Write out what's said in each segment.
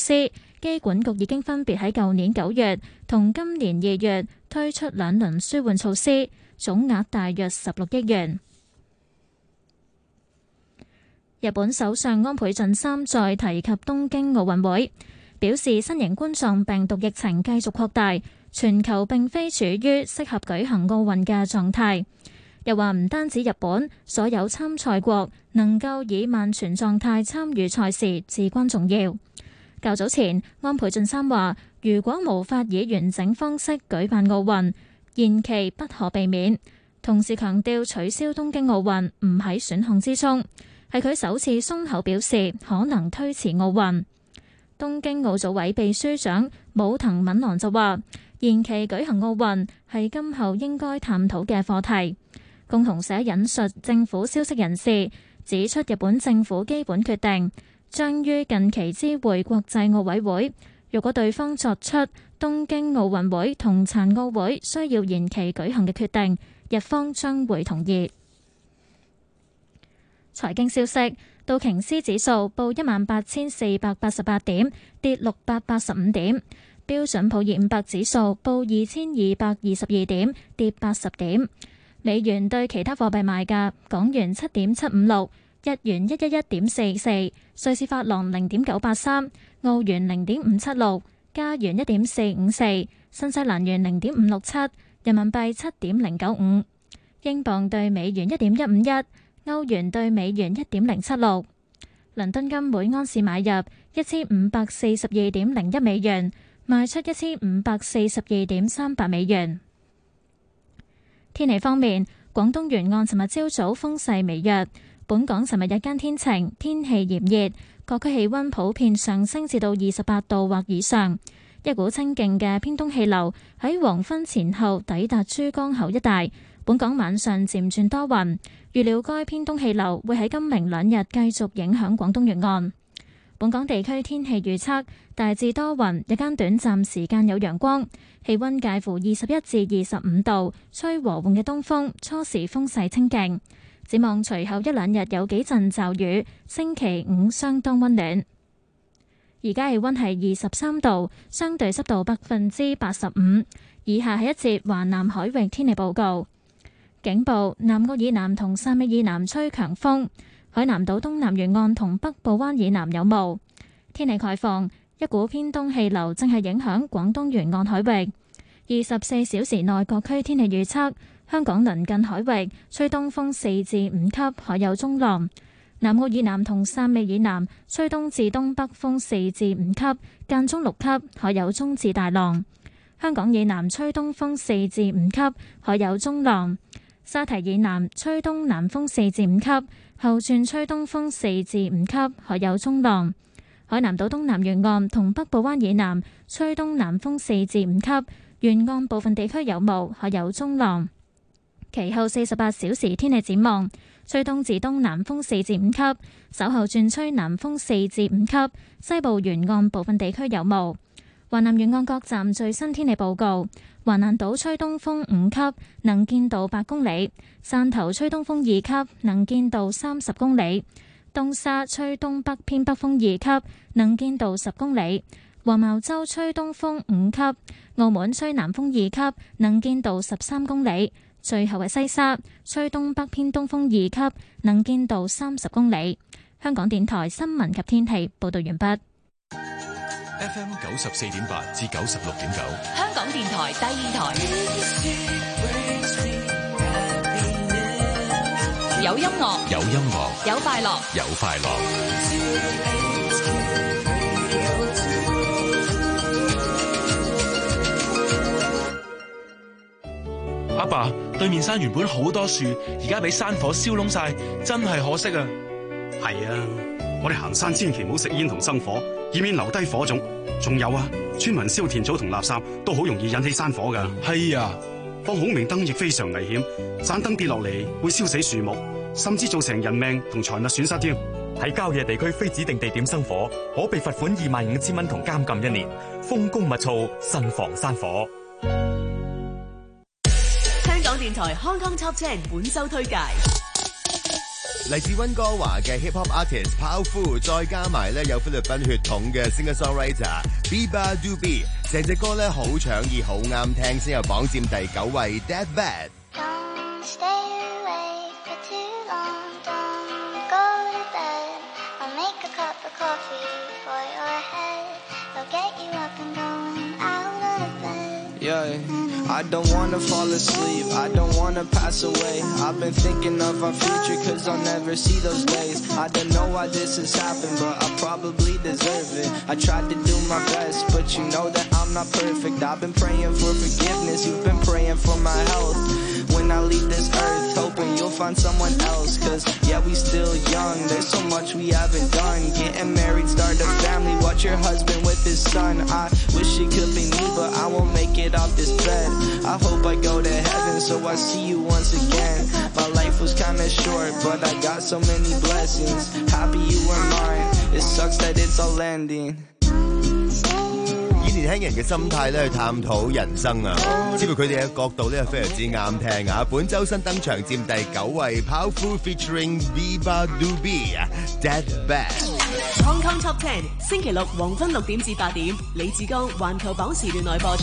施。機管局已經分別喺舊年9月同今年2月推出2輪紓緩措施，總額大約16億元。日本首相安倍晉三再提及東京奧運會，表示新型冠狀病毒疫情繼續擴大，全球並非處於適合舉行奧運嘅狀態。又話唔單止日本，所有參賽國能夠以萬全狀態參與賽事至關重要。較早前，安倍晉三話，如果無法以完整方式舉辦奧運，延期不可避免。同時強調取消東京奧運唔喺選項之中，係佢首次鬆口表示可能推遲奧運。東京奧組委秘書長武藤敏郎就話，延期舉行奧運係今後應該探討嘅課題。共同社引述政府消息人士指出，日本政府基本決定將於近期知會國際奧委會，若果對方作出東京奧運會同殘奧會需要延期舉行嘅決定，日方將會同意。財經消息，道瓊斯指數報18,488點，跌685點；標準普爾500指數報2222點，跌80點。美元對其他貨幣賣價：港元7.756，日元111.44，瑞士法郎0.983，澳元0.576，加元1.454，新西蘭元0.567，人民幣7.095，英鎊對美元1.151，歐元對美元1.076。倫敦金每安士買入1542.01美元，賣出1542.38美元。天氣方面，廣東沿岸尋日朝早風勢微弱，本港尋日日間天晴，天氣炎熱，各區氣溫普遍上升至到28度或以上。一股清勁嘅偏東氣流喺黃昏前後抵達珠江口一帶，本港晚上漸轉多雲，預料該偏東氣流會喺今明2日繼續影響廣東沿岸。本港地區天氣預測大致多雲，日間短暫時間有陽光，氣溫介乎21至25度，吹和緩嘅東風，初時風勢清勁。展望隨後1-2日有幾陣驟雨，星期5相當溫暖。而家氣溫係23度，相對濕度85%。以下係一節華南海域天氣報告。警報：南澳以南同汕尾以南吹強風。海南島東南沿岸同北部灣以南有霧。天氣概況：一股偏東氣流正係影響廣東沿岸海域。24小時內各區天氣預測：香港鄰近海域吹東風4至5級，海有中浪；南澳以南同汕尾以南吹東至東北風4至5級，間中6級，海有中至大浪。香港以南吹東風4至5級，海有中浪。沙堤以南吹東南風4至5級，後轉吹東風4至5級，海有中浪。海南島東南沿岸同北部灣以南吹東南風4至5級，沿岸部分地區有霧，海有中浪。其後48小時天氣展望：吹東至東南風4至5級，稍後轉吹南風4至5級，西部沿岸部分地區有霧。華南沿岸各站最新天氣報告：華南島吹東風5級，能見度8公里；汕頭吹東風2級，能見度30公里；東沙吹東北偏北風2級，能見度10公里；黃茅洲吹東風5級；澳門吹南風2級，能見度13公里；最後係西沙吹東北偏東風2級，能見度30公里。香港電台新聞及天氣報道完畢。 FM 94.8至96.9， 香港電台第2台，有音樂， 有音樂， 有快樂， 有快樂。 阿爸，對面山原本好多樹，而家俾山火燒燶晒，真係可惜啊！ 係啊，我哋行山千祈唔好食煙同生火，以免留低火種。仲有啊，村民燒田草同垃圾都好容易引起山火噶。 係啊， 放孔明燈亦非常危險，盞燈跌落嚟會燒死樹木，甚至造成人命同財物損失添。 喺郊野地區非指定地點生火，可被罰款25,000蚊同監禁1年。風高物燥，慎防山火。 香港電台康康 Top 10本周推介。 嚟自溫哥華嘅 hip hop artist Powerful， 再加埋咧有菲律賓血統嘅 singer-songwriter Biba Dubi， 成隻歌咧好搶耳，好啱聽，先由榜佔第9位 That Bad。 Yeah, I don't wanna fall asleep, I don't wanna pass away. I've been thinking of our future cause I'll never see those days. I don't know why this has happened, but I probably deserve it. I tried to do my best, but you know that I'm not perfect. I've been praying for forgiveness, you've been praying for my health. When I leave this earth, hoping you'll find someone else. Cause yeah, we still young, there's so much we haven't done. Getting married, start a family, watch your husband with his son. I wish it could be me, but I won't make it off this bed. I hope I go to heaven, so I see you once again. My life was kinda short, but I got so many blessings. Happy you were mine, it sucks that it's all ending. 以年輕人嘅心態咧去探討人生啊，知道佢哋嘅角度咧非常之啱聽啊！本周新登場佔第9位 Powerful featuring Biba Dubi That Bad。 Hong Kong Top 10星期六黃昏6點至8點，李志剛環球榜時段內播出。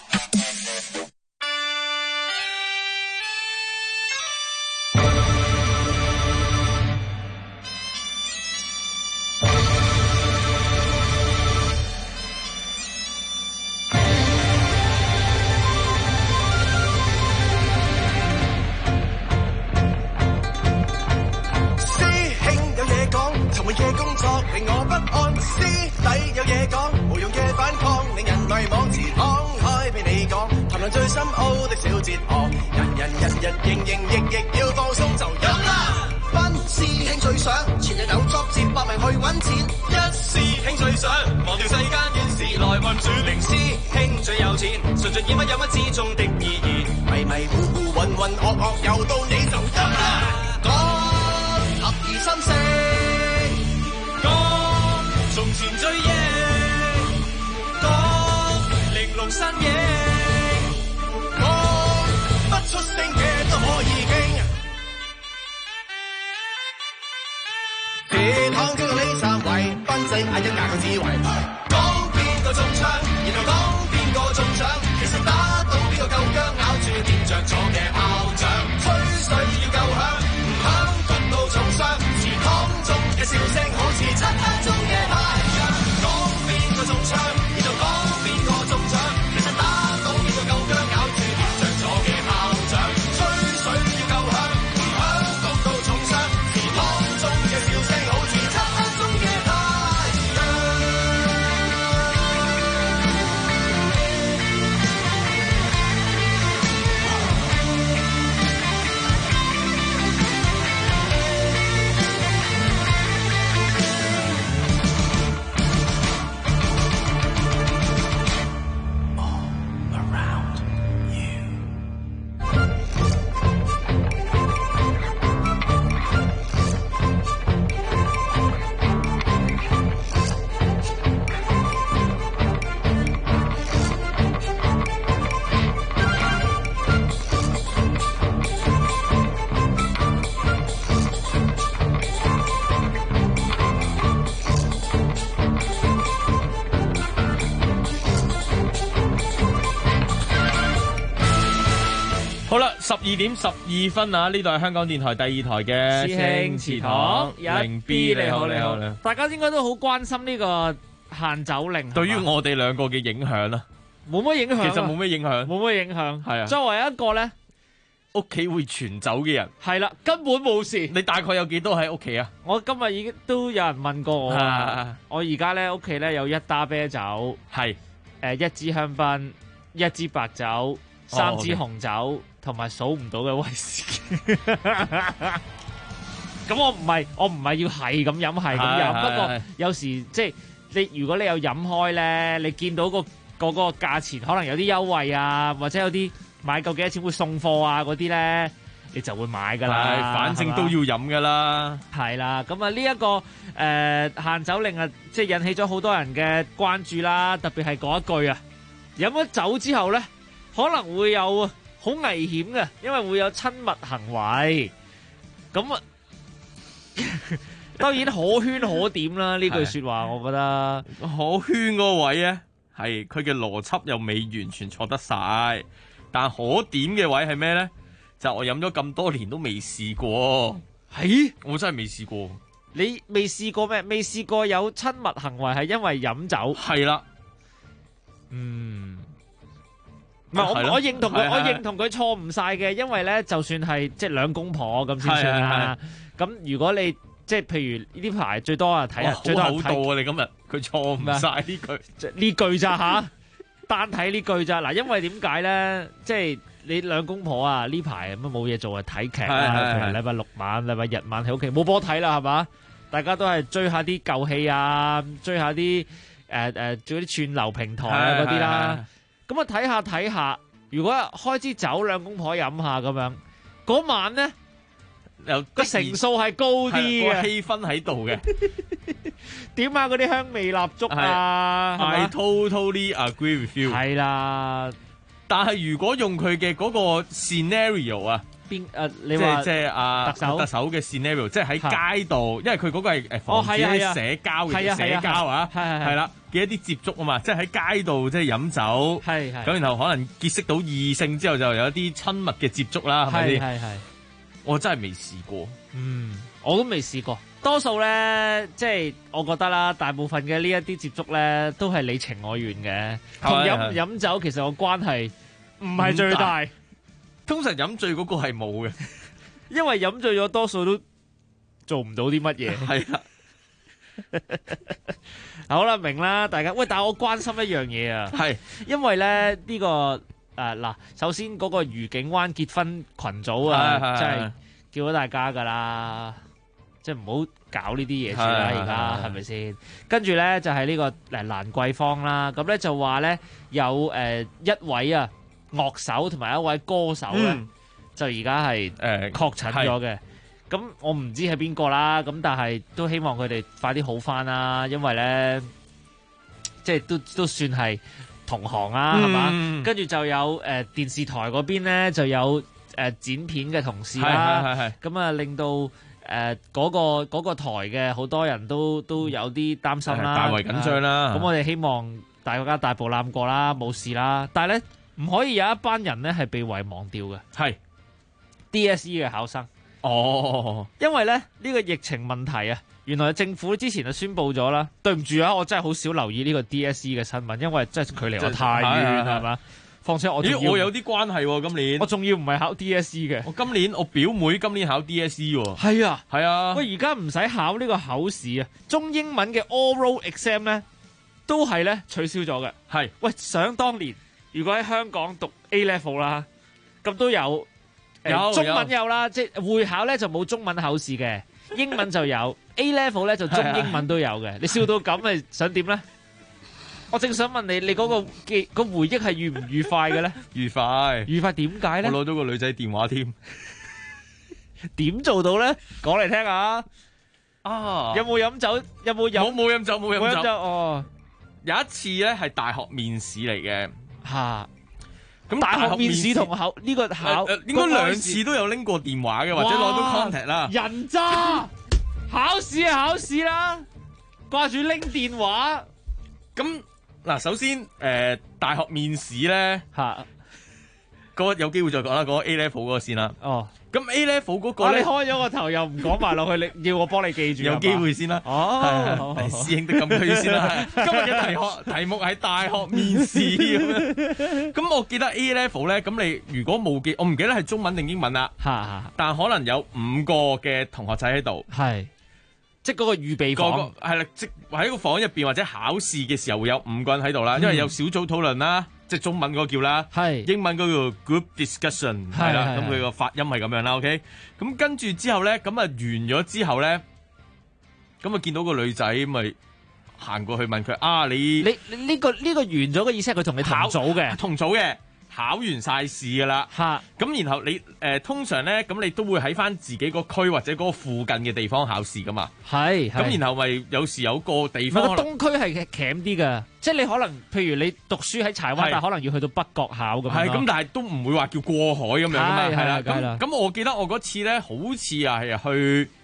最深奧的小哲學，人日營營役要放鬆就有啦。賓師兄最想全日有作接百名去揾錢，一師兄最想忘掉世間怨事來運轉。零師兄最有錢，純盡以乜有乜之中的意義，迷迷糊糊渾渾噩噩又到你就得啦。講合意心聲，講從前追憶，講玲瓏身影。出聲嘅都可以傾，鐵堂經過你站位，賓仔嗌一嗌個智慧，講邊個中槍，然後講邊個中獎，其實打到邊個夠薑，咬住掂着咗嘅炮仗，吹水要夠響，唔響焗到重傷，祠堂中嘅笑聲好似漆黑中嘅太陽，講邊個中槍，然後講邊個中獎，其實打到邊個夠薑，咬住掂着咗嘅炮仗。 12點12分啊！呢度係香港電台第2台嘅師兄祠堂，零 B 你好。 大家應該都好關心呢個限酒令， 對於我哋兩個嘅影響啦， 冇乜影響， 其實冇乜影響，係啊。 作為一個咧屋企會傳酒嘅人， 係啦，根本冇事。 你大概有幾多喺屋企啊？ 我今日已經都有人問過我，我而家咧屋企咧有1打啤酒， 係 1支香檳，1支白酒，3支紅酒。同埋數唔到嘅威士忌，咁我唔係要係咁飲，係咁飲。不過有時即係如果你有飲開咧，你見到個價錢可能有啲優惠啊，或者有啲買夠幾多錢會送貨啊嗰啲咧，你就會買㗎啦。 反正都要飲㗎啦。 係啦，咁啊呢一個限酒令啊，即係引起咗好多人嘅關注啦。特別係嗰一句啊，飲咗酒之後咧，可能會有好危險嘅，因為會有親密行為。咁啊， 當然可圈可點啦，呢句説話我覺得可圈嗰位咧係佢嘅邏輯又未完全錯得晒，但可點嘅位係咩咧？就我飲咗咁多年都未試過。 係我真係未試過。 你未試過咩？未試過有親密行為係因為飲酒？ 係啦。 唔係我認同佢，我認同佢錯誤晒嘅，因為咧就算係即係兩公婆咁先算啦。咁如果你即係譬如呢排最多啊睇啊，最多好厚道啊！你今日佢錯誤晒呢句， 呢句咋吓？單睇呢句咋嗱？因為點解咧？即係你兩公婆啊呢排咁冇嘢做啊睇劇啊，譬如禮拜六晚、禮拜日晚喺屋企冇波睇啦，係嘛？大家都係追下啲舊戲啊，追下啲做啲串流平台啊嗰啲啦。咁啊睇下，如果開支酒兩公婆飲下咁樣，嗰晚咧又個成數係高啲嘅， 氣氛喺度嘅。 點啊嗰啲香味蠟燭啊 ，I totally agree with you。 係啦， 但係如果用佢嘅嗰個 scenario 啊。 你話即係特首嘅 scenario， 即係喺街度，因為佢嗰個係防止啲社交嘅社交啊，係啦嘅一啲接觸啊嘛，即係喺街度即係飲酒，咁然後可能結識到異性之後就有一啲親密嘅接觸啦，係咪先？係我真係未試過， 我都未試過。多數咧，即係我覺得啦，大部分嘅呢一啲接觸咧，都係你情我願嘅，同飲酒其實個關係唔係最大。 通常飲醉嗰個係冇嘅， 因為飲醉咗多數都做唔到啲乜嘢。 係啊， 好啦，明啦，大家喂，但係我關心一樣嘢啊，係因為咧呢個嗱，首先嗰個愉景灣結婚群組啊，即係叫咗大家噶啦，即係唔好搞呢啲嘢住啦，而家係咪先？跟住咧就係呢個蘭桂坊啦，咁咧就話咧有一位啊。樂手同埋一位歌手咧，就而家係確診咗嘅。咁我唔知係邊個啦，咁但係都希望佢哋快啲好返啦，因為咧即係都算係同行啊，係嘛？跟住就有電視台嗰邊咧就有剪片嘅同事啦，咁啊令到嗰個台嘅好多人都有啲擔心啦， 大為緊張啦。 咁我哋希望大家大步攬過啦，冇事啦。但係咧。唔可以有一班人咧係被遺忘掉嘅，係 DSE 嘅考生。因為咧呢個疫情問題啊，原來政府之前就宣布咗啦。對唔住啊，我真係好少留意呢個 DSE 嘅新聞，因為真係距離我太遠係嘛。況且我有啲關係喎，今年我仲要唔係考 DSE 嘅， 我表妹今年考 DSE 喎。 係啊， 係啊。 喂，而家唔使考呢個口試啊，中英文嘅 oral exam 咧都係咧取消咗嘅。係，喂，想當年。如果喺香港讀 A level 啦，咁都有中文有啦，即係會考咧就冇中文考試嘅，英文就有 A level 咧就中英文都有嘅。你笑到咁，你想點咧？我正想問你嗰個回憶係愉唔愉快嘅咧？ 愉快， 愉快點解咧？ 我攞到個女仔電話添， 點做到咧？講嚟聽下。有冇飲酒？有冇飲？ 冇飲酒，冇飲酒。 哦， 有一次咧係大學面試嚟嘅。 咁大學面試同考呢個考應該兩次都有拎過電話嘅，或者攞到 contact 啦。 人渣考試係考試啦，掛住拎電話。 咁嗱，首先大學面試咧嗰有機會再講啦，嗰個 A level 嗰個先啦。咁 A level 嗰個你開咗個頭又唔講埋落去，你要我幫你記住。 有機會先啦。師兄的禁區先啦。今日嘅題目係大學面試咁樣。咁我記得 A level 咧，咁你如果冇記，我唔記得係中文定英文啦。但可能有5個嘅同學仔喺度。係。即係嗰個預備房。係啦，即喺個房入邊或者考試嘅時候會有5個人喺度啦，因為有小組討論啦。即係中文嗰個叫啦，英文嗰個 group discussion 係啦，咁佢個發音係咁樣啦 ，OK。咁跟住之後咧，咁啊完咗之後咧，咁啊見到個女仔咪行過去問佢你呢個完咗嘅意思係佢同你同組嘅。考完晒試噶啦，咁然後你通常咧，咁你都會喺翻自己個區或者嗰個附近嘅地方考試噶嘛。咁然後咪有時有個地方， 東區係鉗啲噶，即係你可能譬如你讀書喺柴灣，但係可能要去到北角考咁樣。 咁但係都唔會話叫過海咁樣噶嘛。係啦，咁我記得我嗰次咧，好似係去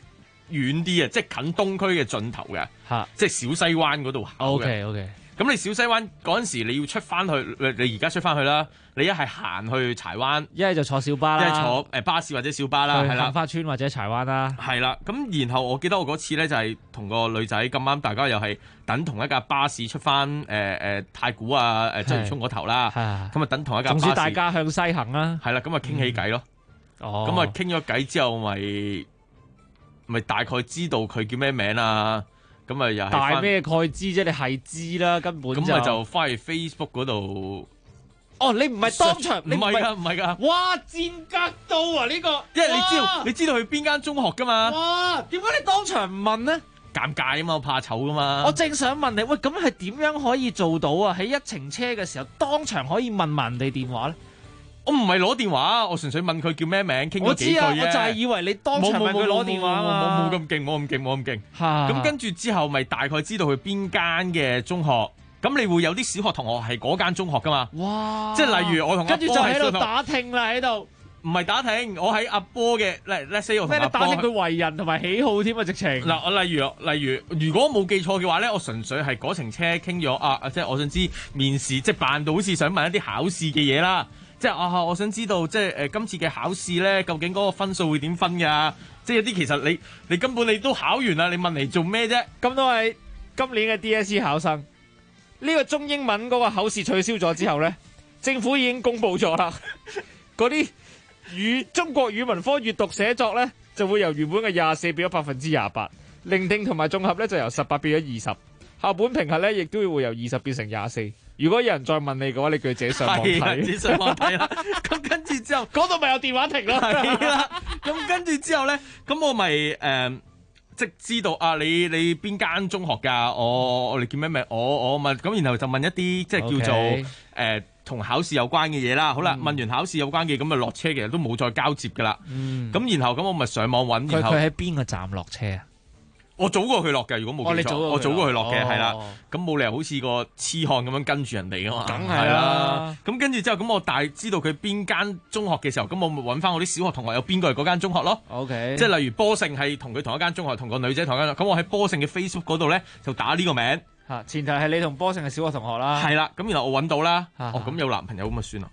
遠啲嘅，即係近東區嘅盡頭嘅，即係小西灣嗰度考嘅。 OK。 咁你小西灣嗰陣時你要出翻去，你而家出翻去啦。你一係行去柴灣， 一係就坐小巴啦， 一係坐巴士或者小巴啦，係啦。 杏花村或者柴灣啦， 係啦。咁然後我記得我嗰次咧就係同個女仔咁啱，大家又係等同一架巴士出翻太古啊鰂魚涌嗰頭啦。咁啊等同一架巴士。 總之大家向西行啦。 係啦，咁啊傾起偈咯。咁啊傾咗偈之後，咪大概知道佢叫咩名啊？咁啊又係大咩概知啫？你係知啦，根本咁咪就翻去 Facebook 嗰度。 哦，你唔係當場， 唔係噶。 哇，賤格到啊！呢個， 因為你知道去邊間中學噶嘛？ 哇，點解你當場唔問呢？ 尷尬啊嘛，我怕醜噶嘛。 我正想問你，喂，咁係點樣可以做到啊？喺一程車嘅時候，當場可以問人哋電話咧？ 我唔係攞電話，我純粹問佢叫咩名，傾咗幾句啫。 我知啊，我就係以為你當場問佢攞電話冇咁勁，冇咁勁。咁跟住之後，咪大概知道佢邊間嘅中學。咁你會有啲小學同學係嗰間中學噶嘛？ 哇！ 即係例如我同阿波跟住就喺度打聽啦，喺度。 唔係打聽，我喺阿波嘅，let's say 我同阿波。 咩？打聽佢為人同埋喜好添啊！直情。 嗱，我例如，如果冇記錯嘅話咧，我純粹係嗰程車傾咗即係我想知面試，即係扮到好似想問一啲考試嘅嘢啦。即係我想知道即係今次嘅考試咧，究竟嗰個分數會點分㗎？即係有啲其實你根本你都考完啦，你問嚟做咩啫？ 咁都係今年嘅 DSE 考生。呢個中英文嗰個口試取消咗之後呢，政府已經公布咗啦。嗰啲中國語文科閱讀寫作呢，就會由原本嘅24變咗28%，聆聽同埋綜合呢，就由18變咗20，校本評核呢，亦都會由20變成24。如果有人再問你嘅話，你叫佢自己上網睇， 自己上網睇啦。咁跟住之後， 嗰度咪有電話亭咯。 係啦。咁跟住之後呢，咁我咪即係知道你邊間中學㗎？我哋叫咩名？我問咁，然後就問一啲即係叫做同考試有關嘅嘢啦。好啦，問完考試有關嘅咁啊落車，其實都冇再交接㗎啦。咁然後咁我咪上網揾。 佢喺邊個站落車啊？ 我早過佢落嘅，如果冇記錯，我早過佢落嘅，係啦。咁冇理由好似個痴漢咁樣跟住人哋㗎嘛。 梗係啦。 咁跟住之後，咁我大知道佢邊間中學嘅時候，咁我咪揾翻我啲小學同學有邊個係嗰間中學咯。 OK。 即係例如波盛係同佢同一間中學，同個女仔同一間。咁我喺波盛嘅 Facebook 嗰度咧就打呢個名。 前提係你同波盛係小學同學啦。 係啦。咁然後我揾到啦。咁有男朋友咁咪算啦。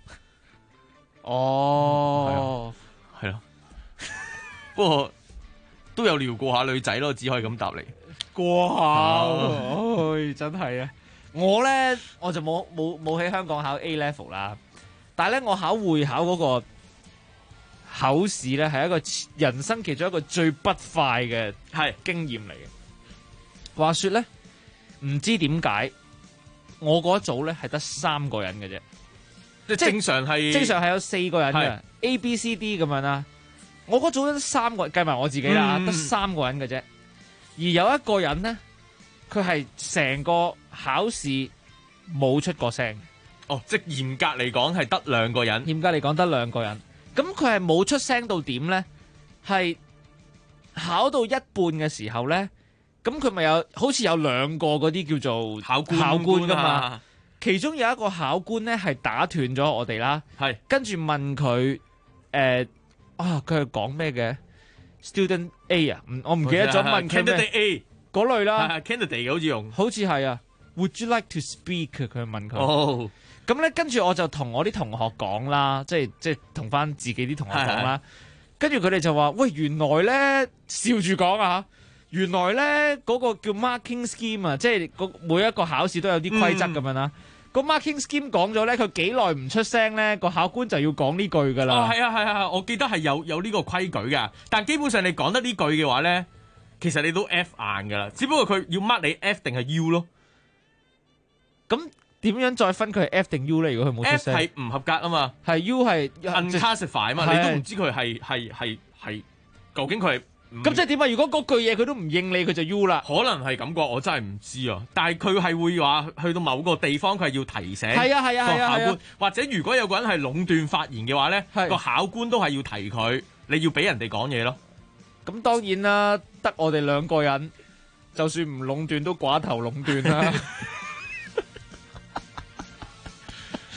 哦。 係咯。不過。都有撩過下女仔咯，只可以咁答你。 過下，真係啊！我咧我就冇喺香港考 A level 啦，但係咧我考會考嗰個考試咧係一個人生其中一個最不快嘅經驗嚟嘅。話說咧，唔知點解我嗰組咧係得3個人嘅啫， 即係正常係有4個人嘅 A、B、C、D 咁樣啦。我嗰組得3個，計埋我自己啦，得3個人嘅啫。而有一個人咧，佢係成個考試冇出過聲。 哦，即係嚴格嚟講係得2個人。 嚴格嚟講得2個人。咁佢係冇出聲到點咧？係考到一半嘅時候咧，咁佢咪有好似有2個嗰啲叫做考官噶嘛？其中有一個考官咧係打斷咗我哋啦，跟住問佢佢係講咩嘅 ？Student A 啊，我唔記得咗問佢咩 Candidate A 嗰類啦。 Candidate 好似用， 好似係啊。Would you like to speak？ 佢問佢。 哦， 咁咧跟住我就同我啲同學講啦，即係同翻自己啲同學講啦。跟住佢哋就話：喂，原來咧笑住講啊，原來咧嗰個叫 marking scheme 啊，即係每一個考試都有啲規則咁樣啦。個 marking scheme 講咗咧，佢幾耐唔出聲咧，個考官就要講呢句噶啦。 哦，係啊，我記得係有呢個規矩噶。但基本上你講得呢句嘅話咧，其實你都 F 硬噶啦。只不過佢要 mark 你 F 定係 U 咯。 咁點樣再分佢係 F 定 U 咧？如果佢冇出聲， F 係唔合格啊嘛， 係 U 係 unclassified 啊嘛，你都唔知佢係究竟佢係。 咁即係點啊？如果嗰句嘢佢都唔應你，佢就 U 啦。 可能係咁啩，我真係唔知啊。但係佢係會話去到某個地方，佢係要提醒個考官，或者如果有個人係壟斷發言嘅話咧，個考官都係要提佢，你要俾人哋講嘢咯。 咁當然啦，得我哋2個人，就算唔壟斷都寡頭壟斷啦。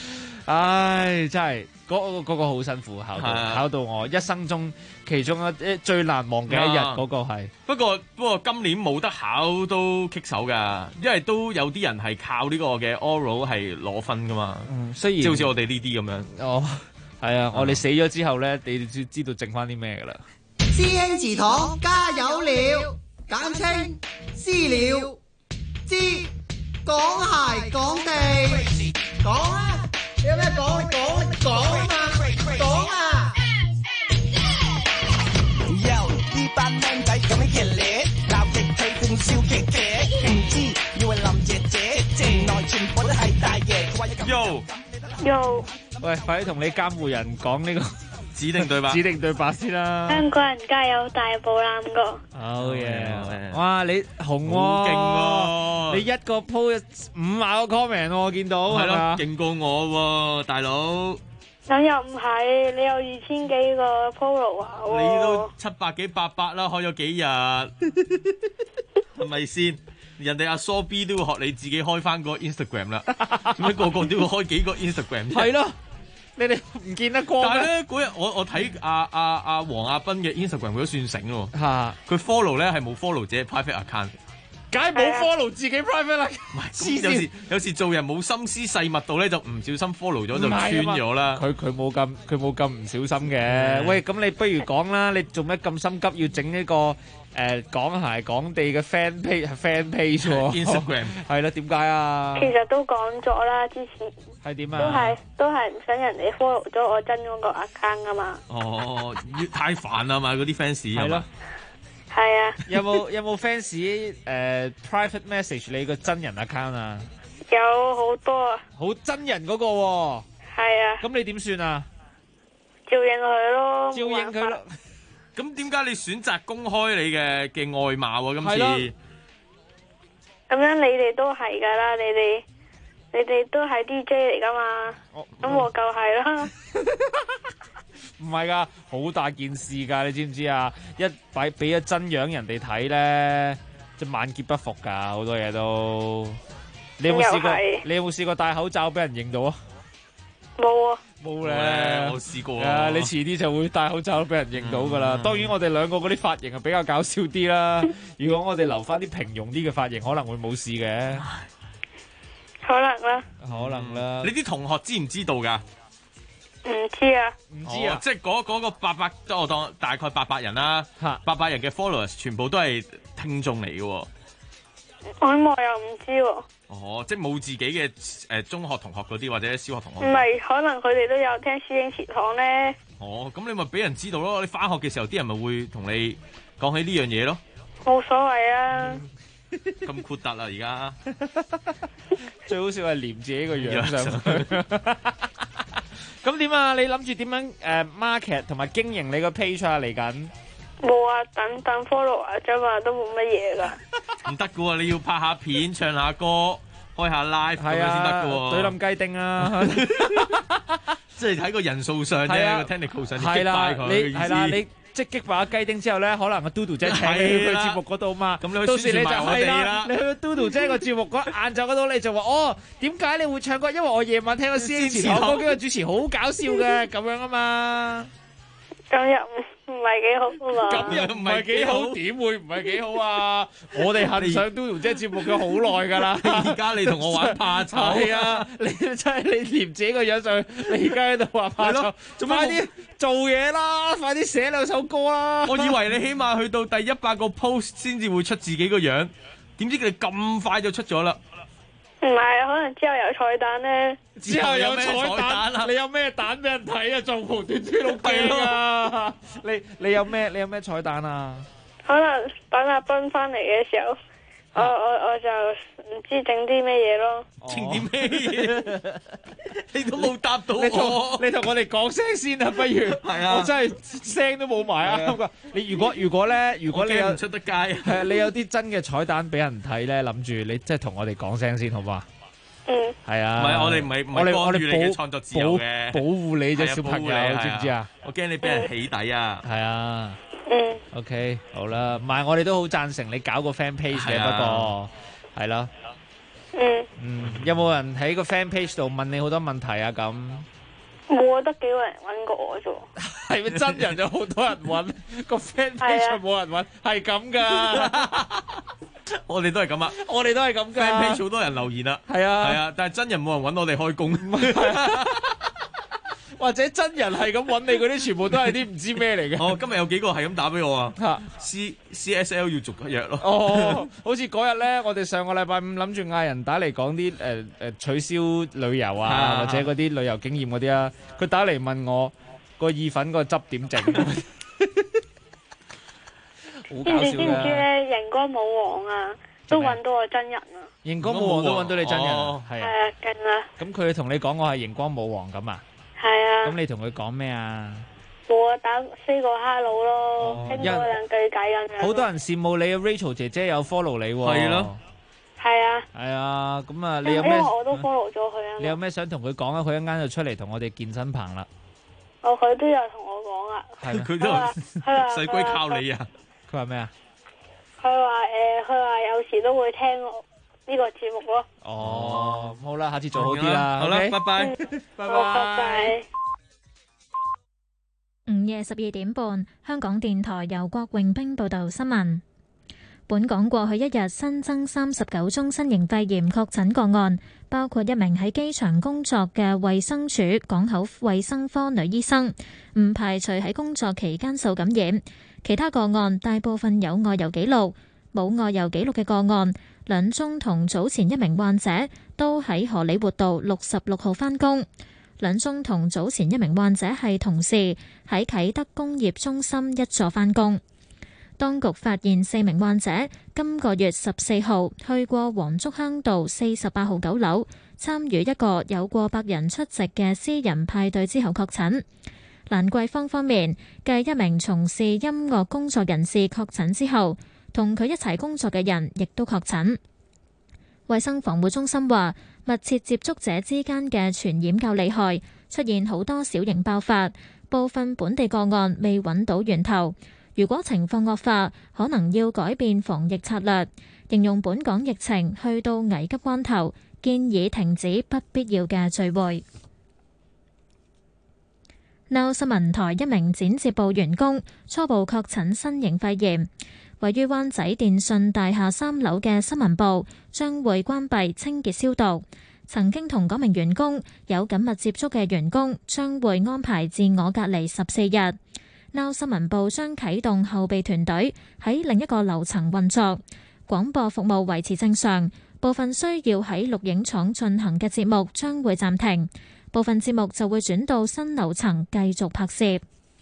唉，真係嗰個好辛苦，考到我一生中其中一最難忘嘅一日嗰個係。 不過今年冇得考都棘手㗎，因為都有啲人係靠呢個嘅 oral 係攞分㗎嘛。 雖然即係好似我哋呢啲咁樣。 哦，係啊，我哋死咗之後咧，你就知道剩翻啲咩㗎啦。 師兄祠堂加油了，簡稱私了，知講鞋講地，講啊！有咩講啊嘛，講啊！ Yo， 呢班靚仔咁樣熱烈，鬧極氣仲笑騎騎，唔知以為林姐姐，城內全部都係大爺。 Yo，喂，快啲同你監護人講呢個指定對白先啦。 香港人加油，大步攬過。 好嘢！哇，你紅喎， 好勁喎！ 你一個 post 5萬個 comment 我見到係嘛？ 勁過我喎，大佬。 咁又唔係，你有2000幾個 follow 啊？ 你都700幾800啦，開咗幾日，係咪先？人哋阿蘇 B 都會學你自己開翻個 Instagram 啦，點解個個都要開幾個 Instagram 啫？ 係咯。你哋唔見得光？ 但係咧嗰日我睇阿黃亞斌嘅 Instagram 佢都算醒咯，佢 follow 咧係冇 follow 自己 private account， 梗係冇 follow 自己 private account。唔係，有時做人冇心思細密到咧，就唔小心 follow 咗就穿咗啦。 佢冇咁唔小心嘅。喂，咁你不如講啦，你做咩咁心急要整呢個講鞋講地嘅 fan page 喎 Instagram 係啦，點解啊？ 其實都講咗啦，之前係點啊？ 都係唔想人哋 follow 咗我真嗰個 account 噶嘛。 哦，太煩啦嘛，嗰啲 fans 係咯。 係啊。 有冇 fans private message 你個真人 account 啊？ 有好多啊。 好真人嗰個喎。 係啊。咁你點算啊？ 照應佢咯。 照應佢咯。 咁點解你選擇公開你嘅外貌啊？今次咁樣你哋都係噶啦，你哋都係 DJ 嚟噶嘛？咁我就係啦。 唔係噶，好大件事噶，你知唔知啊？一俾咗真樣人哋睇咧，即係萬劫不復噶，好多嘢都。你有冇試過戴口罩俾人認到啊？ 冇啊。 冇咧， 我試過。 你遲啲就會戴口罩俾人認到噶啦。當然我哋兩個嗰啲髮型係比較搞笑啲啦。如果我哋留翻啲平庸啲嘅髮型，可能會冇事嘅。 可能啦。 你啲同學知唔知道噶？ 唔知啊。 唔知啊。 即係嗰個800，即係我當大概800人啦。800人嘅 followers 全部都係聽眾嚟嘅。 我又唔知喎。 哦，即係冇自己嘅中學同學嗰啲或者小學同學。 唔係，可能佢哋都有聽師兄祠堂咧。 哦，咁你咪俾人知道咯。你翻學嘅時候，啲人咪會同你講起呢樣嘢咯。 冇所謂啊。 咁豁突啦，而家最好笑係連自己個樣上去。咁點啊？你諗住點樣market 同埋經營你個 page 啊？嚟緊？ 冇啊，等 follow 啊啫嘛，都冇乜嘢噶。 唔得噶喎，你要拍下片、唱下歌、開下 live 咁樣先得噶喎。 對冧雞丁啊！ 即係睇個人數上啫，個 technical 上擊敗佢嘅意思。 係啦，你即係擊敗咗雞丁之後咧，可能個嘟嘟姐請你去節目嗰度嘛。 咁你到時你就係啦， 你去到嘟嘟姐個節目嗰晏晝嗰度，你就話哦，點解你會唱歌？因為我夜晚聽個師兄祠堂嗰幾個主持好搞笑嘅咁樣啊嘛。 咁又唔係幾好嘛？ 咁又唔係幾好，點會唔係幾好啊？我哋恨上嘟嘟姐節目咗好耐㗎啦。 而家你同我玩怕醜， 係啊！你真係你連自己個樣上去，你而家喺度話怕醜，快啲做嘢啦！快啲寫2首歌啦！ 我以為你起碼去到第100個 post 先至會出自己個樣，點知佢哋咁快就出咗啦？ 唔係，可能之後有彩蛋咧。 之後有彩蛋啊！你有咩蛋俾人睇啊？仲無端端好驚啊！你有咩彩蛋啊？ 可能等阿斌翻嚟嘅時候，我就唔知整啲咩嘢咯。 整啲咩嘢？你都冇答到我。 你同我哋講聲先啊，不如？係啊。我真係聲都冇埋啊！你如果你有唔出得街， 係你有啲真嘅彩蛋俾人睇咧，諗住你即係同我哋講聲先，好嘛？ 嗯。 係啊。 唔係我哋唔係干預你嘅創作自由嘅， 保護你隻小朋友，知唔知啊？ 我驚你俾人起底啊！ 係啊。 嗯。 OK， 好啦，唔係我哋都好贊成你搞個 fan page 嘅，不過係咯。 有冇人喺個 fan page 度問你好多問題啊？咁冇啊，得幾個人揾過我啫。 係咪真人有好多人揾個 fan page 冇人揾？係咁噶， 我哋都係咁啊！ 我哋都係咁噶。 fan page 好多人留言啦， 係啊， 係啊，但係真人冇人揾我哋開工。 或者真人係咁揾你嗰啲，全部都係啲唔知咩嚟嘅。 哦，今日有幾個係咁打俾我啊！CSL 要續約咯。 哦，好似嗰日咧，我哋上個禮拜五諗住嗌人打嚟講啲取消旅遊啊，或者嗰啲旅遊經驗嗰啲啊，佢打嚟問我個意粉個汁點整，好搞笑㗎。 知唔知咧？熒光舞王啊，都揾到我真人啊！ 熒光舞王都揾到你真人，係啊， 勁啊！ 咁佢同你講我係熒光舞王咁啊？ 係啊。 咁你同佢講咩啊？ 冇啊，打4個 hello 咯，傾多兩句偈咁樣。 好多人羨慕你啊 ，Rachel 姐姐有 follow 你喎。 係咯。 係啊。 係啊，咁啊，你有咩？ 因為我都 follow 咗佢啊。 你有咩想同佢講啊？佢一間就出嚟同我哋健身棚啦。 哦，佢都有同我講啊。 係佢都話細龜靠你啊！ 佢話咩啊？ 佢話有時都會聽我呢個節目咯。 哦，好啦，下次做好啲啦。 好啦，拜拜， 拜拜。 午夜12點半，香港電台由郭永兵報道新聞。本港過去一日新增39宗新型肺炎確診個案，包括一名喺機場工作嘅衛生署港口衛生科女醫生，唔排除喺工作期間受感染。其他個案大部分有外遊記錄，冇外遊記錄嘅個案2宗同早前一名患者都喺荷里活道66號返工，2宗同早前一名患者係同事，喺啟德工業中心一座返工。當局發現4名患者今個月14號去過黃竹坑道48號9樓，參與一個有過百人出席嘅私人派對之後確診。蘭桂坊方面，繼一名從事音樂工作人士確診之後，同佢一齊工作嘅人亦都確診。衛生防護中心話，密切接觸者之間嘅傳染較厲害，出現好多小型爆發，部分本地個案未揾到源頭。如果情況惡化，可能要改變防疫策略。形容本港疫情去到危急關頭，建議停止不必要嘅聚會。Now 新聞台一名剪接部員工初步確診新型肺炎，位於灣仔電訊大廈3樓嘅新聞部將會關閉清潔消毒。曾經同嗰名員工有緊密接觸嘅員工將會安排自我隔離14日。Now 新聞部將啟動後備團隊喺另一個樓層運作，廣播服務維持正常。部分需要喺錄影廠進行嘅節目將會暫停，部分節目就會轉到新樓層繼續拍攝。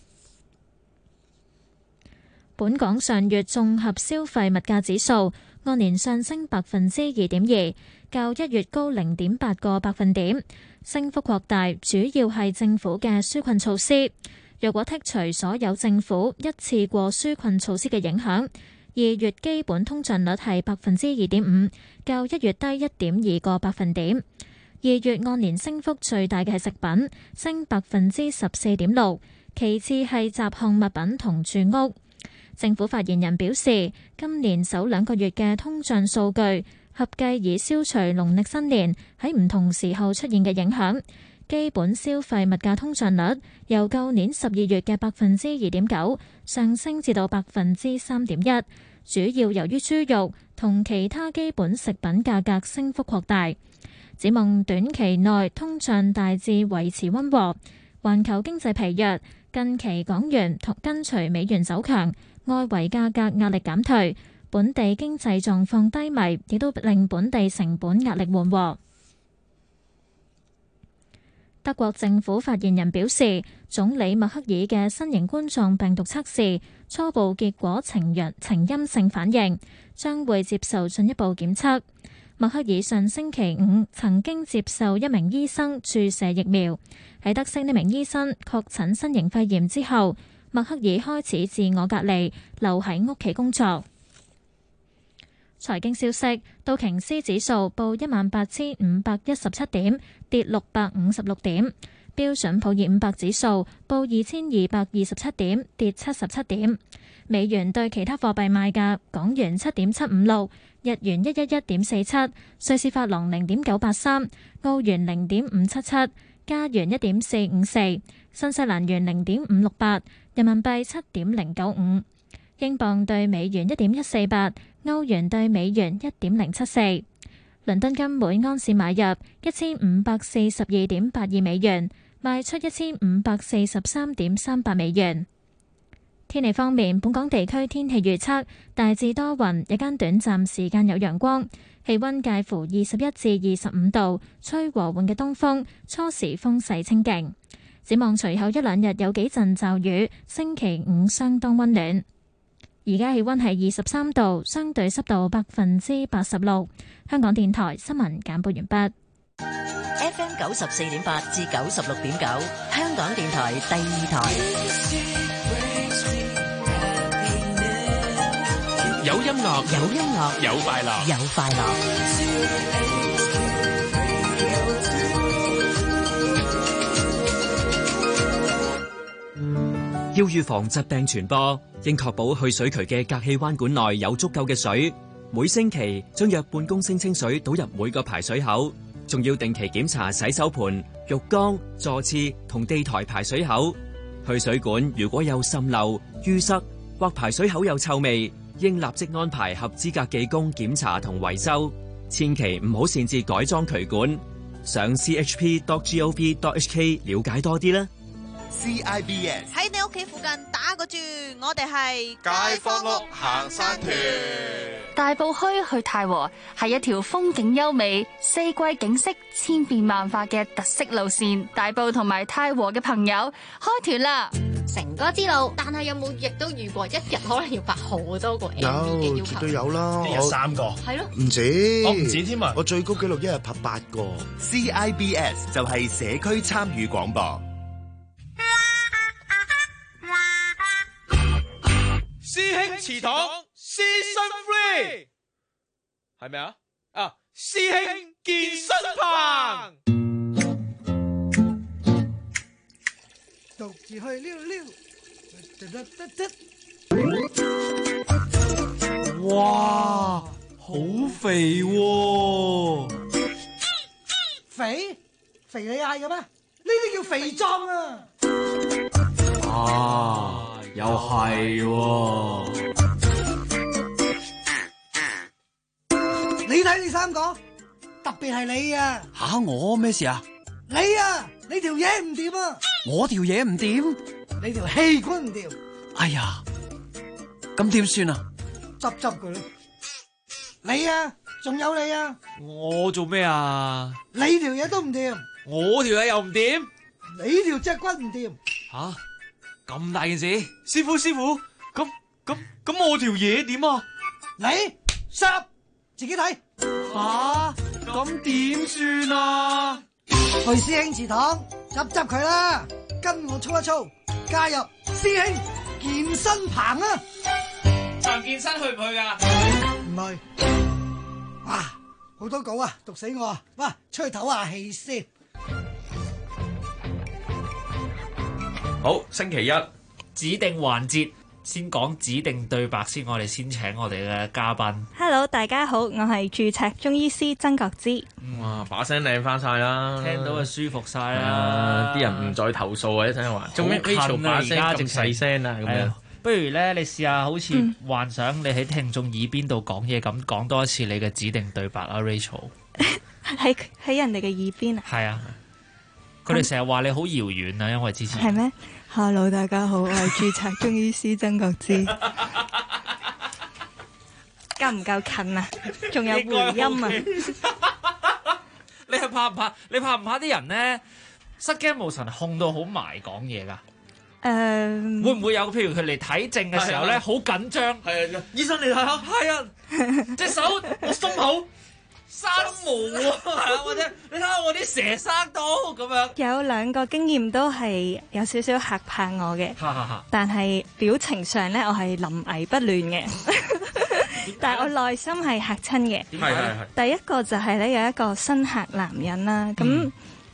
本港上月綜合消費物價指數按年上升2.2%，較1月高0.8個百分點，升幅擴大，主要係政府嘅紓困措施。若果剔除所有政府一次過紓困措施嘅影響，2月基本通脹率係2.5%，較1月低1.2個百分點。2月按年升幅最大嘅係食品，升14.6%，其次係雜項物品同住屋。政府發言人表示，今年首2個月嘅通脹數據合計已消除農曆新年喺唔同時候出現嘅影響。基本消費物價通脹率由舊年12月嘅2.9%上升至到3.1%，主要由於豬肉同其他基本食品價格升幅擴大。展望短期內通脹大致維持溫和，環球經濟疲弱，近期港元跟隨美元走強，外圍價格壓力減退，本地經濟狀況低迷，亦都令本地成本壓力緩和。德國政府發言人表示，總理默克爾嘅新型冠狀病毒測試初步結果呈陰性反應，將會接受進一步檢測。默克爾上星期5曾經接受一名醫生注射疫苗，喺得悉呢名醫生確診新型肺炎之後，默克爾開始自我隔離，留喺屋企工作。財經消息，道瓊斯指數報18,517點，跌656點； 標準普爾500指數報2227點，跌77點。美元對其他貨幣賣價：港元7.756，日元111.47，瑞士法郎0.983，澳元0.577，加元1.454，新西蘭元0.568，人民幣7.095，英鎊對美元1.148，歐元對美元1.074。倫敦金每安士買入1542.82美元，賣出1543.38美元。天氣方面，本港地區天氣預測大致多雲，日間短暫時間有陽光，氣溫介乎21至25度，吹和緩嘅東風，初時風勢清勁。展望隨後一兩日有幾陣驟雨，星期5相當溫暖。而家氣溫係23度，相對濕度86%。香港電台新聞簡報完畢。 FM 94.8至96.9，香港電台第2台。 有音樂， 有音樂， 有快樂， 有快樂。 要預防疾病傳播，應確保去水渠嘅隔氣彎管內有足夠嘅水。每星期將約半公升清水倒入每個排水口，仲要定期檢查洗手盆、浴缸、座廁同地台排水口。去水管如果有滲漏、淤塞或排水口有臭味，應立即安排合資格技工檢查同維修，千祈唔好擅自改裝渠管。上 chp.gov.hk 了解多啲啦。 CIBS 喺你屋企附近打個轉，我哋係街坊屋行山團。 大埔墟去太和係一條風景優美、四季景色千變萬化嘅特色路線。大埔同埋太和嘅朋友開團啦！ 成歌之路，但係有冇亦都遇過一日可能要拍好多個 MV 嘅要求？ 絕對有啦， 一日3個， 係咯， 唔止， 我唔止添啊！ 我最高紀錄一日拍8個。 CIBS 就係社區參與廣播。 師兄祠堂 Season 3係咪啊？啊，師兄健身棚， 獨自去溜溜， 哇，好肥喎！ 肥你嗌嘅咩？呢啲叫肥壯啊！ 啊，又係喎！ 你睇你3個，特別係你啊！ 吓，我咩事啊？ 你啊，你條嘢唔掂啊！ 我條嘢唔掂， 你條氣管唔掂。 哎呀，咁點算啊？ 執佢啦！你啊，仲有你啊！ 我做咩啊？ 你條嘢都唔掂， 我條嘢又唔掂， 你條脊骨唔掂。 吓，咁大件事，師傅，咁我條嘢點啊？ 你濕自己睇。 吓，咁點算啊？ 去師兄祠堂執佢啦，跟我操一操，加入師兄健身棚啊！ 場健身去唔去噶？ 唔去。哇，好多稿啊，讀死我啊！哇，出去唞下氣先。 好，星期一指定環節，先講指定對白先，我哋先請我哋嘅嘉賓。 Hello， 大家好，我係註冊中醫師曾國芝。 哇，把聲靚翻晒啦， 聽到就舒服晒啦， 啲人唔再投訴啊！一陣話，做咩 Rachel 把聲咁細聲啊？咁樣， 不如咧，你試下好似幻想你喺聽眾耳邊度講嘢咁，講多一次你嘅指定對白啊 ，Rachel。 喺人哋嘅耳邊啊？ 係啊，佢哋成日話你好遙遠啊，因為之前係咩？ Hello， 大家好，我係註冊中醫師曾國芝。夠唔夠近啊？仲有回音啊？ 你係怕唔怕？你怕唔怕啲人咧失驚無神控到好埋講嘢噶？會唔會有？譬如佢嚟睇症嘅時候咧，好緊張。係啊，醫生你睇下。係啊，隻手我心口生毛啊，或者你睇下我啲蛇生到咁樣。 有2個經驗都係有少少嚇怕我嘅，但係表情上咧我係臨危不亂嘅，但係我內心係嚇親嘅。 係。 第一個就係咧有一個新客男人啦，咁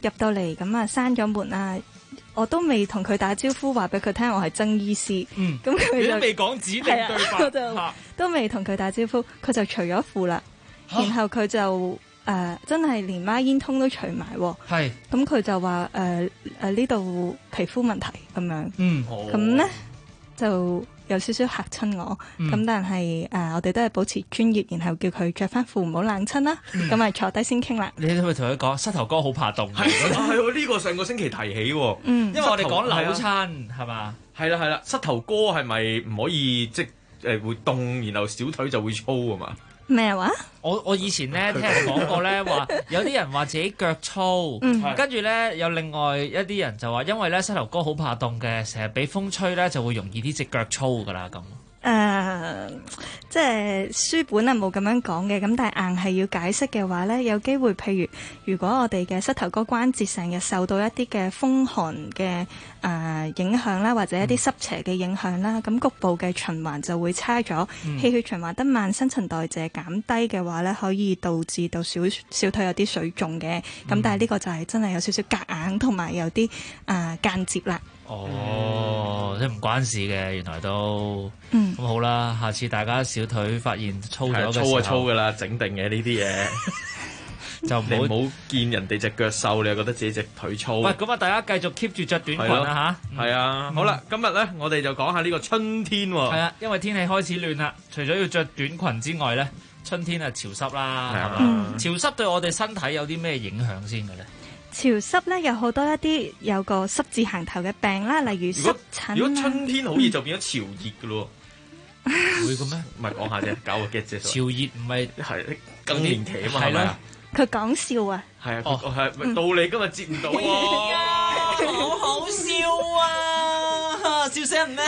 入到嚟咁啊，閂咗門啊，我都未同佢打招呼，話俾佢聽我係曾醫師。咁佢就你都未講指定對白， 我就都未同佢打招呼，佢就除咗褲啦，然後佢就真係連孖煙通都除埋。 係咁佢就話呢度皮膚問題咁樣。咁咧就有少少嚇親我。咁但係我哋都係保持專業，然後叫佢着翻褲唔好冷親啦。咁咪坐低先傾啦。 你可唔可以同佢講膝頭哥好怕凍？ 係喎，呢個上個星期提起喎。 因為我哋講扭親係嘛？ 係啦，膝頭哥係咪唔可以即會凍，然後小腿就會粗啊嘛？ 咩話？ 我以前咧聽人講過咧，話有啲人話自己腳粗，跟住咧有另外一啲人就話，因為咧膝頭哥好怕凍嘅，成日俾風吹咧就會容易啲隻腳粗噶啦咁。 即係書本係冇咁樣講嘅，咁但係硬係要解釋嘅話呢，有機會譬如果我哋嘅膝頭哥關節成日受到一啲嘅風寒嘅影響啦，或者一啲濕邪嘅影響啦，咁局部嘅循環就會差咗，氣血循環得慢，新陳代謝減低嘅話呢，可以導致到小腿有啲水腫嘅，咁但係呢個就係真係有少少夾硬同埋有啲間接啦。 即係唔關事嘅，原來都咁好啦。下次大家小腿發現粗咗嘅時候， 粗就粗噶啦，整定嘅呢啲嘢，就唔好見人哋隻腳瘦，你又覺得自己隻腿粗。 喂，咁啊，大家繼續 keep 住着短裙啦吓。係啊，好啦，今日咧我哋就講下呢個春天喎。 係啊，因為天氣開始暖啦，除咗要着短裙之外咧，春天啊潮濕啦，係嘛？潮濕對我哋身體有啲咩影響先嘅咧？ 潮濕咧有好多一啲有個濕字行頭嘅病啦，例如濕疹。 如果春天好熱就變咗潮熱嘅咯， 會嘅咩？ 唔係講下啫，搞個 get 啫。 潮熱唔係更年期啊嘛，係咪啊？ 佢講笑啊！ 係啊，係到你今日接唔到啊！ 好好笑啊！笑死人咩？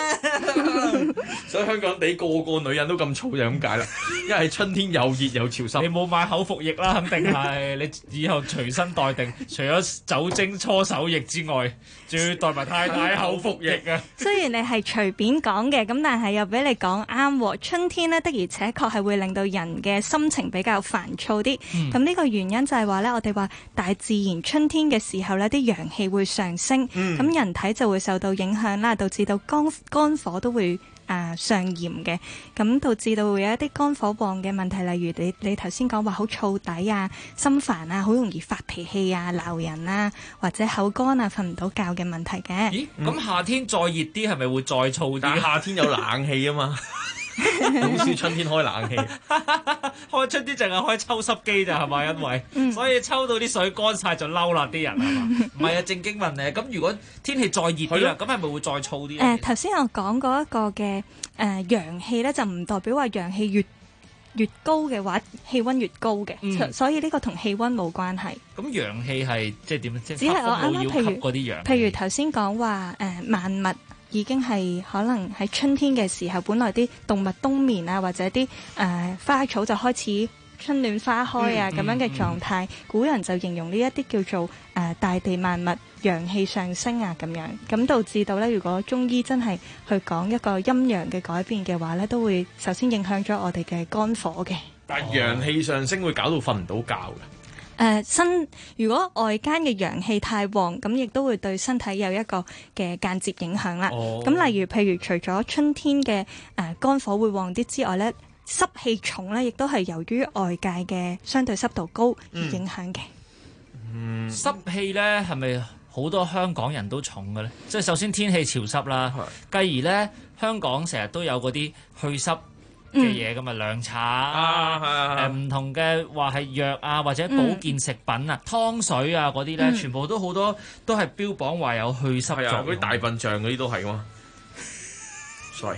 所以香港地個女人都咁燥就咁解啦，因為春天又熱又潮濕。 你冇買口服液啦，肯定係你以後隨身帶定，除咗酒精搓手液之外，仲要帶埋太太口服液啊！ 雖然你係隨便講嘅，咁但係又俾你講啱喎。春天呢，的而且確係會令到人嘅心情比較煩躁啲。咁呢個原因就係話咧，我哋話大自然春天嘅時候呢，啲陽氣會上升，咁人體就會受到影響啦，導致到肝火都會上炎嘅，咁導致到會有一啲肝火旺嘅問題，例如你頭先講話好燥底啊、心煩啊、好容易發脾氣啊、鬧人啊，或者口乾啊、瞓唔到覺嘅問題嘅。 咦？咁夏天再熱啲係咪會再燥啲？ 但夏天有冷氣啊嘛。好少春天開冷氣， 開春天淨係開抽濕機咋係咪？因為所以抽到啲水乾晒就嬲啦啲人係嘛？唔係啊，正經問你，咁如果天氣再熱啲啦，咁係咪會再燥啲？ 頭先我講過一個嘅陽氣咧，就唔代表話陽氣越高嘅話，氣温越高嘅，所以呢個同氣温冇關係。 咁陽氣係即係點？ 只係我啱啱譬如頭先講話萬物。已經係可能喺春天嘅時候，本來啲動物冬眠啊，或者啲花草就開始春暖花開啊咁樣嘅狀態。古人就形容呢一啲叫做大地萬物陽氣上升啊咁樣，咁導致到咧，如果中醫真係去講一個陰陽嘅改變嘅話咧，都會首先影響咗我哋嘅肝火嘅。 但係陽氣上升會搞到瞓唔到覺嘅。 如果外間嘅陽氣太旺，咁亦都會對身體有一個嘅間接影響啦。咁例如譬如除咗春天嘅肝火會旺啲之外咧，濕氣重咧，亦都係由於外界嘅相對濕度高而影響嘅。 濕氣咧係咪好多香港人都重嘅咧？即係首先天氣潮濕啦，繼而咧香港成日都有嗰啲去濕嘅嘢咁啊，涼茶啊，唔同嘅話係藥啊，或者保健食品啊、湯水啊嗰啲咧，全部都好多都係標榜話有去濕作用。 嗰啲大笨象嗰啲都係噶嘛。Sorry。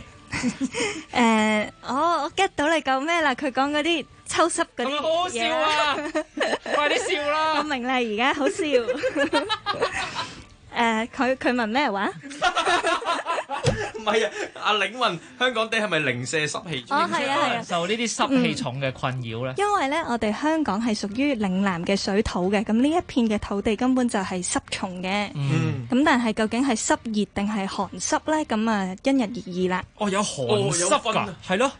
我 get 到你講咩啦？佢講嗰啲抽濕嗰啲， 好好笑啊！快啲笑啦！ 我明啦，而家好笑。佢問咩話？ 唔係啊，阿玲問香港地係咪零舍濕氣重？ 係啊， 受呢啲濕氣重嘅困擾咧。 因為咧，我哋香港係屬於嶺南嘅水土嘅，咁呢一片嘅土地根本就係濕重嘅。咁但係究竟係濕熱定係寒濕咧？咁啊，因人而異啦。 有寒濕㗎，係咯。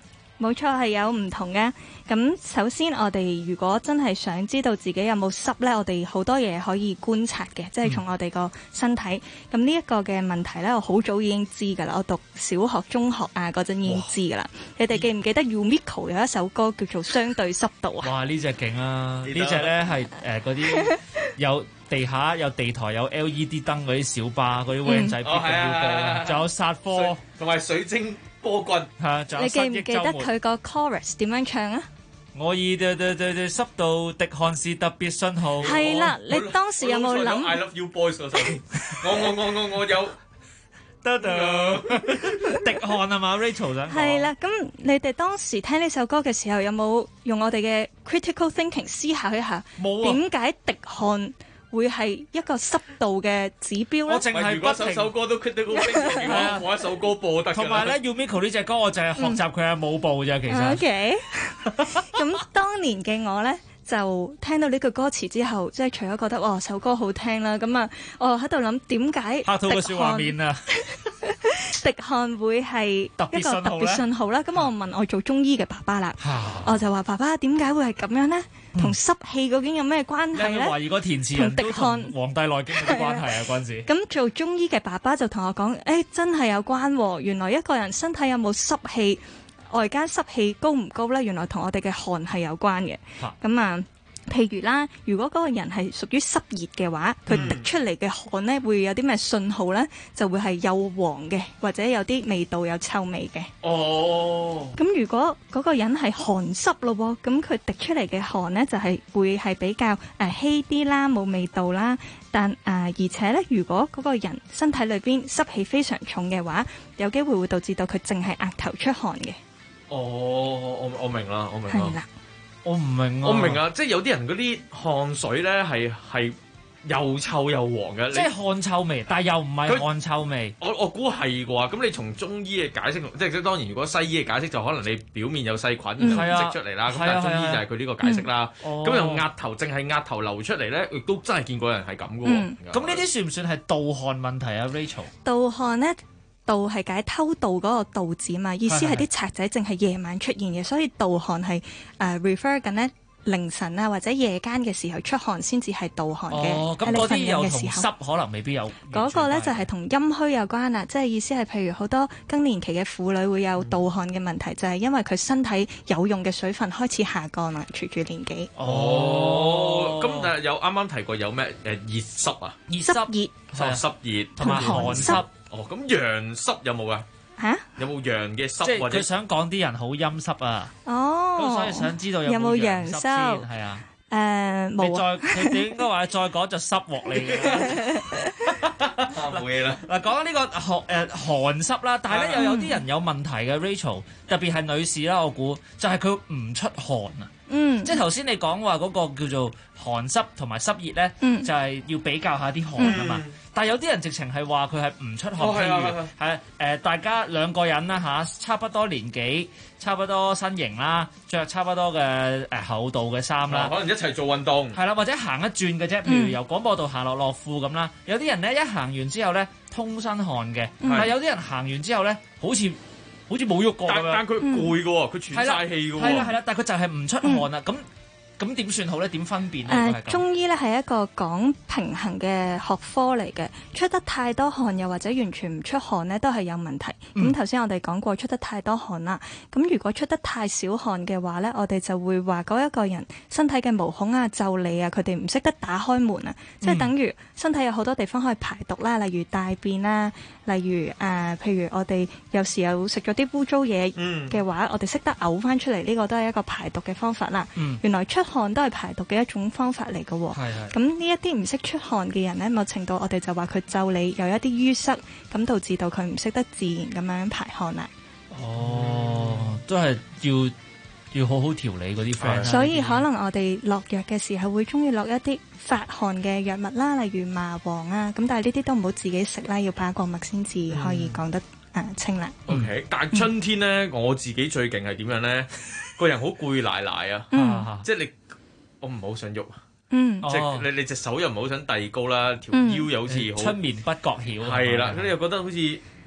冇錯係有唔同嘅。咁首先我哋如果真係想知道自己有冇濕呢，我哋好多嘢可以觀察嘅，即係從我哋個身體。咁呢一個嘅問題呢，我好早已經知㗎啦。我讀小學、中學啊嗰陣已經知㗎啦。你哋記唔記得 Yumiko 有一首歌叫做《相對濕度》啊？ 哇！呢隻勁啊！呢隻呢係嗰啲有地下有地台有 LED 燈嗰啲小巴嗰啲 van 仔必定要播，仲有殺科同埋水晶波棍。 你記唔記得佢個 chorus 點樣唱啊？ 我以濕度滴汗是特別信號。 係啦，你當時有冇諗 I love you boys 嗰首？我有得滴汗係嘛 ？Rachel 想講係啦，咁你哋當時聽呢首歌嘅時候，有冇用我哋嘅 critical thinking 思考一下？ 冇啊！ 點解滴汗會係一個濕度嘅指標咧？ 我淨係不停首歌都 critical thinking 嘅話，我一首歌播得。 同埋咧 ，Yumiko 呢隻歌我淨係學習佢嘅舞步啫，其實。 OK。咁當年嘅我咧，就聽到呢句歌詞之後，即係除咗覺得哇首歌好聽啦，咁啊，我喺度諗點解拍到個笑畫面啊！ 滴汗會係一個特別信號啦。咁我問我做中醫嘅爸爸啦，我就話爸爸點解會係咁樣呢？同濕氣究竟有咩關係呢？ 你懷疑個填詞人都同《黃帝內經》有啲關係啊？嗰陣時咁做中醫嘅爸爸就同我講：真係有關喎！原來一個人身體有冇濕氣，外間濕氣高唔高呢？原來同我哋嘅汗係有關嘅。咁啊。譬如啦，如果嗰個人係屬於濕熱嘅話，佢滴出嚟嘅汗呢，會有啲咩信號呢？就會係幼黃嘅，或者有啲味道有臭味嘅。 哦。 咁如果嗰個人係寒濕咯，咁佢滴出嚟嘅汗呢，就係會係比較稀啲啦，冇味道啦。但而且呢，如果嗰個人身體裏邊濕氣非常重嘅話，有機會會導致到佢淨係額頭出汗嘅。 哦，我明啦，我明啦。 係啦。 我唔明啊！ 我唔明啊！即係有啲人嗰啲汗水咧係又臭又黃嘅， 即係汗臭味，但係又唔係汗臭味。 我估係啩？咁你從中醫嘅解釋，即係當然，如果西醫嘅解釋就可能你表面有細菌就積出嚟啦。咁但係中醫就係佢呢個解釋啦。咁由額頭淨係額頭流出嚟咧，亦都真係見過人係咁嘅喎。 咁呢啲算唔算係盜汗問題啊 ？Rachel， 盜汗咧？盜係解偷盜嗰個盜字嘛，意思係啲賊仔淨係夜晚出現嘅，所以盜汗係refer 緊呢凌晨啊或者夜間嘅時候出汗先至係盜汗嘅。 哦，咁嗰啲又同濕可能未必有。 嗰個咧就係同陰虛有關啦，即係意思係譬如好多更年期嘅婦女會有盜汗嘅問題，就係因為佢身體有用嘅水分開始下降啦，隨住年紀。 哦，咁有啱啱提過有咩熱濕啊？ 濕熱同埋寒濕。 哦，咁陽濕有冇啊？ 嚇？ 有冇陽嘅濕？ 即係佢想講啲人好陰濕啊！ 哦， 咁所以想知道有冇陽濕先係啊？ 冇啊！ 你應該話再講就濕鑊你嘅。 冇嘢啦。 嗱，講緊呢個寒濕啦，但係咧又有啲人有問題嘅 Rachel，特別係女士啦，我估就係佢唔出汗啊。即係頭先你講話嗰個叫做寒濕同埋濕熱咧，就係要比較下啲汗啊嘛。但係有啲人直情係話佢係唔出汗，譬如係大家兩個人啦嚇，差不多年紀，差不多身形啦，着差不多嘅厚度嘅衫啦， 可能一齊做運動， 係啦，或者行一轉嘅啫，譬如由廣播道行落樂富咁啦。有啲人咧一行完之後咧通身汗嘅，但係有啲人行完之後咧好似冇喐過咁樣， 但佢攰嘅喎，佢喘晒氣嘅喎， 係啦，但係佢就係唔出汗啦，咁點算好咧？點分辨咧？ 中醫咧係一個講平衡嘅學科嚟嘅，出得太多汗又或者完全唔出汗咧，都係有問題。咁頭先我哋講過出得太多汗啦，咁如果出得太少汗嘅話咧，我哋就會話嗰一個人身體嘅毛孔啊、腠理啊，佢哋唔識得打開門啊，即係等於身體有好多地方可以排毒啦，例如大便啦，例如譬如我哋有時有食咗啲污糟嘢嘅話，我哋識得嘔翻出嚟，呢個都係一個排毒嘅方法啦。原來出汗都係排毒嘅一種方法嚟嘅喎。咁呢一啲唔識出汗嘅人呢，某程度我哋就話佢腠理有一啲淤塞，咁導致到佢唔識得自然咁樣排汗啦。 哦，都係要好好調理嗰啲 friend。 所以可能我哋落藥嘅時候會中意落一啲發汗嘅藥物啦，例如麻黃啊，咁但係呢啲都唔好自己食啦，要把過脈先至可以講得清啦。 OK，但係春天呢，我自己最勁係點樣呢？個人好攰賴賴啊，即係我唔好想喐，即係你隻手又唔好想遞高啦，條腰又好似好春眠不覺曉， 係啦，咁你又覺得好似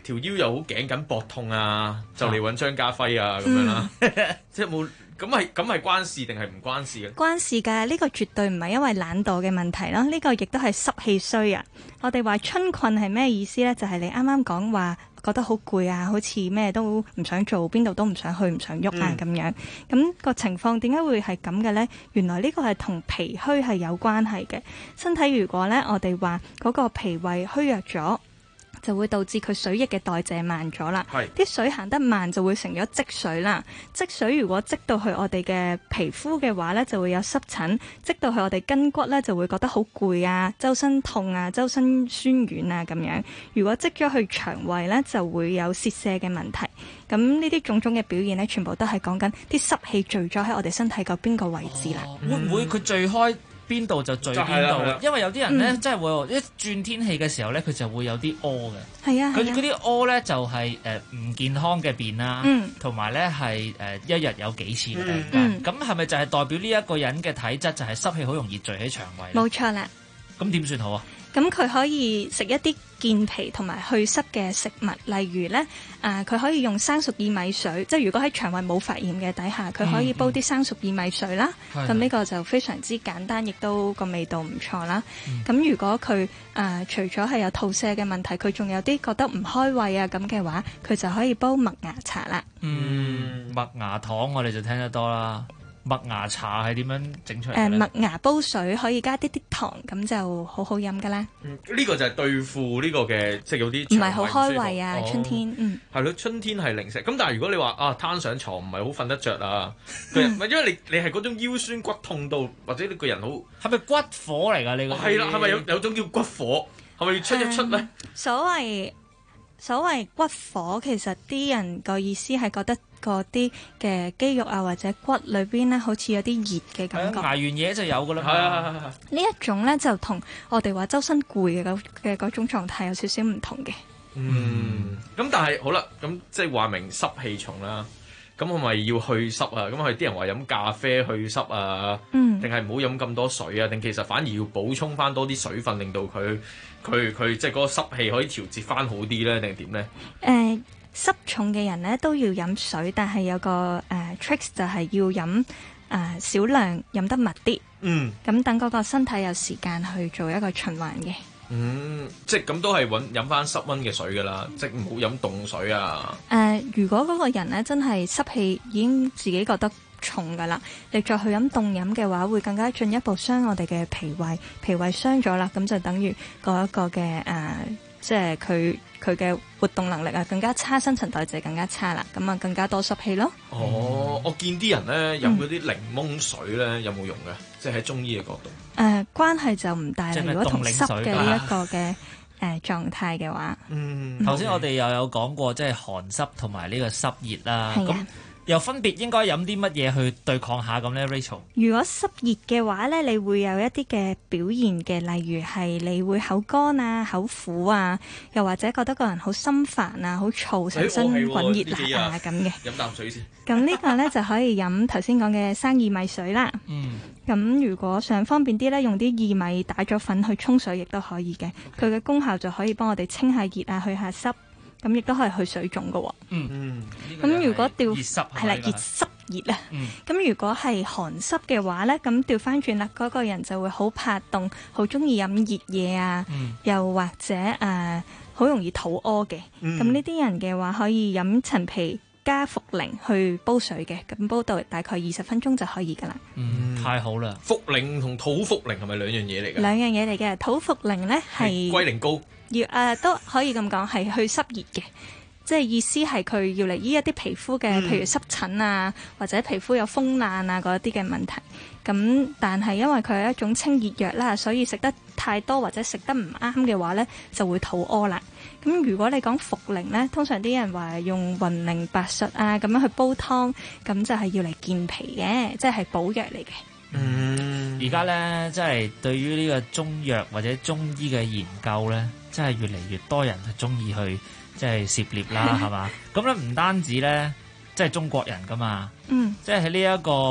條腰又好頸緊膊痛啊，就嚟揾張家輝啊咁樣啦，即係冇咁係關事定係唔關事嘅？ 關事㗎，呢個絕對唔係因為懶惰嘅問題咯，呢個亦都係濕氣衰啊！我哋話春困係咩意思呢？就係你啱啱講話覺得好攰啊，好似咩都唔想做，邊度都唔想去，唔想喐啊咁樣。咁個情況點解會係咁嘅呢？原來呢個係同脾虛係有關係嘅。身體如果呢，我哋話嗰個脾胃虛弱咗，就會導致佢水液嘅代謝慢咗啦。啲水行得慢就會成咗積水啦。積水如果積到去我哋嘅皮膚嘅話呢，就會有濕疹；積到去我哋筋骨呢，就會覺得好攰啊、周身痛啊、周身酸軟啊咁樣。如果積咗去腸胃呢，就會有泄瀉嘅問題。咁呢啲種種嘅表現呢，全部都係講緊啲濕氣聚咗喺我哋身體個邊個位置啦。 會唔會佢聚開邊度就聚邊度？因為有啲人咧，真係會一轉天氣嘅時候咧，佢就會有啲屙嘅。 係啊， 佢嗰啲屙咧就係唔健康嘅便啦，同埋咧係一日有幾次嘅突然間。咁係咪就係代表呢一個人嘅體質就係濕氣好容易聚喺腸胃？ 冇錯啦。 咁點算好啊？ 咁佢可以食一啲健脾同埋去濕嘅食物，例如呢，佢可以用生熟薏米水，即係如果喺腸胃冇發炎嘅底下，佢可以煲啲生熟薏米水啦。咁呢個就非常之簡單，亦都個味道唔錯啦。咁如果佢除咗係有肚瀉嘅問題，佢仲有啲覺得唔開胃啊咁嘅話，佢就可以煲麥芽茶啦。 麥芽糖我哋就聽得多啦。麥芽茶係點樣整出嚟嘅？ 麥芽煲水可以加啲糖，咁就好好飲噶啦。 呢個就係對付呢個嘅，即係有啲唔係好開胃啊。春天， 係咯，春天係零食。咁但係如果你話攤上床唔係好瞓得着啊，因為你係嗰種腰酸骨痛到，或者你個人好係咪骨火嚟㗎？你個係啦，係咪有種叫骨火？係咪要出一出咧？ 所謂骨火，其實啲人個意思係覺得嗰啲嘅肌肉啊或者骨裏邊咧，好似有啲熱嘅感覺。 捱完嘢就有噶啦。 呢一種咧就同我哋話周身攰嘅嗰種狀態有少少唔同嘅。 咁但係好啦，咁即係話明濕氣重啦。咁係咪要去濕啊？咁係啲人話飲咖啡去濕啊？定係唔好飲咁多水啊？定其實反而要補充翻多啲水分，令到佢即係嗰個濕氣可以調節翻好啲咧？定係點咧？ 濕重嘅人咧都要飲水，但係有個tricks 就係要飲少量，飲得密啲。咁等嗰個身體有時間去做一個循環嘅。 即係咁都係飲翻濕溫嘅水噶啦，即係唔好飲凍水啊。 如果嗰個人咧真係濕氣已經自己覺得重噶啦，你再去飲凍飲嘅話，會更加進一步傷我哋嘅脾胃，脾胃傷咗啦，咁就等於嗰一個嘅即係佢嘅活動能力啊更加差，新陳代謝更加差啦，咁啊更加多濕氣咯。 我見啲人咧飲嗰啲檸檬水咧有冇用嘅？即係喺中醫嘅角度。 關係就唔大啦。如果同濕嘅呢一個嘅狀態嘅話， 頭先我哋又有講過，即係寒濕同埋呢個濕熱啦。咁又分別應該飲啲乜嘢去對抗下咁咧 Rachel？ 如果濕熱嘅話咧，你會有一啲嘅表現嘅，例如係你會口乾啊、口苦啊，又或者覺得個人好心煩啊、好燥、成身滾熱辣啊咁嘅。 飲啖水先。 咁呢個咧就可以飲頭先講嘅生薏米水啦。咁如果想方便啲咧，用啲薏米打咗粉去沖水亦都可以嘅。佢嘅功效就可以幫我哋清下熱啊、去下濕。咁亦都可以去水腫嘅喎。咁如果係啦，熱濕熱啊。咁如果係寒濕嘅話咧，咁調翻轉啦，嗰個人就會好怕凍，好中意飲熱嘢啊，又或者好容易肚屙嘅。咁呢啲人嘅話，可以飲陳皮加茯苓去煲水嘅，咁煲到大概20分鐘就可以噶啦。 太好啦！ 茯苓同土茯苓係咪兩樣嘢嚟㗎？ 兩樣嘢嚟嘅，土茯苓咧係龜苓膏。 都可以咁講，係去濕熱嘅，即係意思係佢要嚟醫一啲皮膚嘅，譬如濕疹啊，或者皮膚有風爛啊嗰啲嘅問題。咁但係因為佢係一種清熱藥啦，所以食得太多或者食得唔啱嘅話呢，就會肚屙啦。咁如果你講茯苓呢，通常啲人話用雲苓白術啊咁樣去煲湯，咁就係要嚟健脾嘅，即係補藥嚟嘅。 而家呢，即係對於呢個中藥或者中醫嘅研究呢，真係越嚟越多人係中意去即係涉獵啦，係嘛？咁咧唔單止咧，即係中國人噶嘛，即係喺呢一個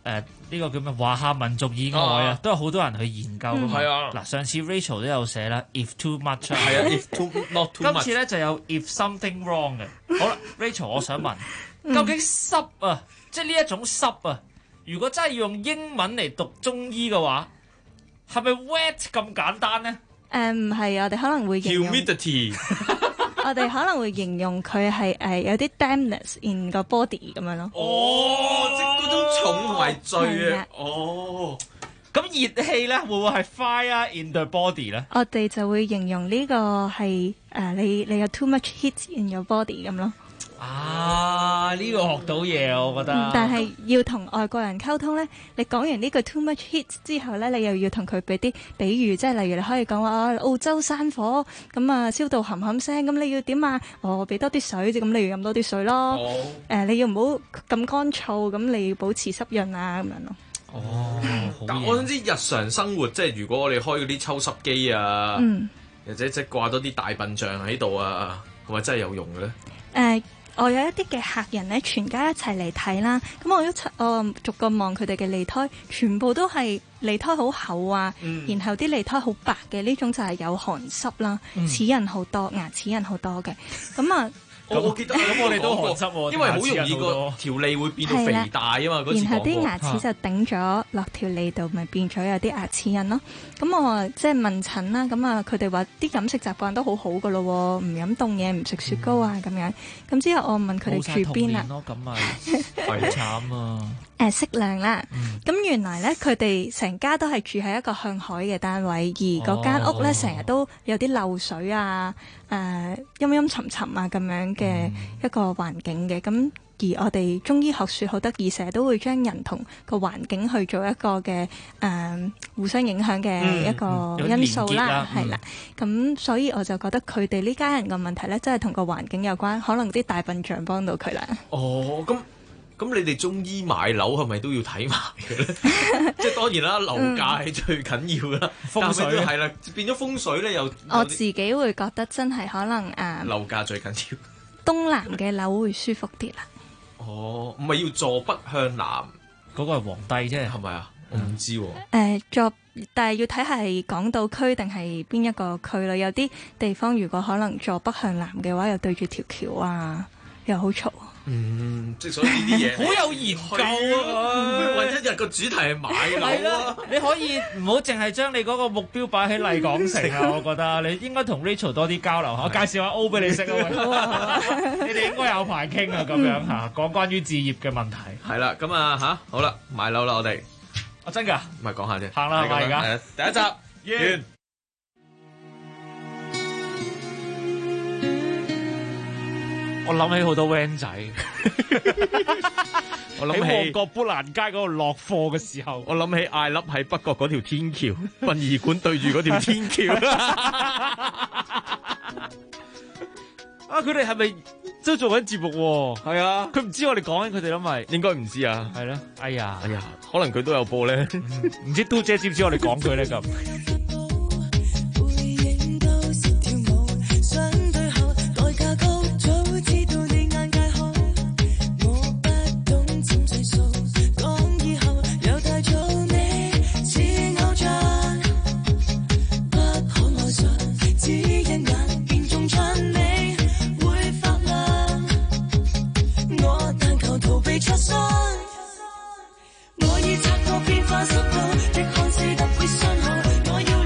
呢個叫咩華夏民族以外啊，都有好多人去研究㗎嘛。 係啊， 嗱上次 Rachel 都有寫啦，if too much 係啊，if too not too much。 今次咧就有 if something wrong 嘅。好啦，Rachel， 我想問，究竟濕啊，即係呢一種濕啊，如果真係要用英文嚟讀中醫嘅話，係咪 wet 咁簡單咧？ 唔係，我哋可能會形容 humidity。 我哋可能會形容佢係有啲 dampness in 個 body 咁樣咯。 哦，即係嗰種重同埋醉啊！ 哦，咁熱氣咧會唔會係 fire in the body 咧？ 我哋就會形容呢個係你有 too much heat in your body 咁咯。 啊！呢個學到嘢，我覺得。 但係要同外國人溝通咧，你講完呢個 too much heat 之後咧，你又要同佢俾啲比喻，即係例如你可以講話澳洲山火咁啊，燒到冚冚聲，咁你要點啊？俾多啲水，咁你要飲多啲水咯。你要唔好咁乾燥，咁你要保持濕潤啊，咁樣咯。 哦，但我想知日常生活，即係如果我哋開嗰啲抽濕機啊，或者即係掛多啲大笨象喺度啊，係咪真係有用嘅咧？ 我有一啲嘅客人咧，全家一齊嚟睇啦。咁我逐個望佢哋嘅脷苔，全部都係脷苔好厚啊，然後啲脷苔好白嘅，呢種就係有寒濕啦，齒印好多，牙齒印好多嘅。咁啊， 我記得咁我哋都寒濕喎，因為好容易個條脷會變到肥大啊嘛。嗰次然後啲牙齒就頂咗落條脷度，咪變咗有啲牙齒印咯。咁我即係問診啦，咁啊佢哋話啲飲食習慣都好好噶咯，唔飲凍嘢，唔食雪糕啊咁樣。咁之後我問佢哋住邊啦， 咁咪好慘啊！ 適量啦。咁原來咧佢哋成家都係住喺一個向海嘅單位，而嗰間屋咧成日都有啲漏水啊、陰陰沉沉啊咁樣嘅一個環境嘅。咁而我哋中醫學說好得意，成日都會將人同個環境去做一個嘅互相影響嘅一個因素啦，係啦。咁所以我就覺得佢哋呢家人嘅問題咧，真係同個環境有關，可能啲大笨象幫到佢啦。 哦，咁你哋中醫買樓係咪都要睇埋嘅咧？即係當然啦，樓價係最緊要啦，風水係啦，變咗風水咧又。 我自己會覺得真係可能樓價最緊要。 東南嘅樓會舒服啲啦。 哦，唔係要坐北向南， 嗰個係皇帝啫， 係咪啊？我唔知喎。 但係要睇係港島區定係邊一個區咯。有啲地方如果可能坐北向南嘅話，又對住條橋啊，又好嘈。 即係所以呢啲嘢好有研究啊！ 揾一日個主題係買樓啊！ 你可以唔好淨係將你嗰個目標擺喺麗港城啊！我覺得你應該同 Rachel 多啲交流下，我介紹下 O 俾你識啊！你哋應該有排傾啊！咁樣嚇講關於置業嘅問題。 係啦，咁啊嚇，好啦，買樓啦，我哋真㗎， 唔係講下啫， 行啦，係咪而家第一集完。 我諗起好多 van 仔， 我諗起喺旺角砵蘭街嗰度落貨嘅時候， 我諗起艾粒喺北角嗰條天橋，殯儀館對住嗰條天橋。 啊！佢哋係咪都做緊節目喎？ 係啊， 佢唔知我哋講緊佢哋啦，咪應該唔知啊。 係咯，哎呀， 可能佢都有播咧， 唔知嘟姐知唔知我哋講佢咧咁？ 我已察覺變化速度，的看似特別傷口，我要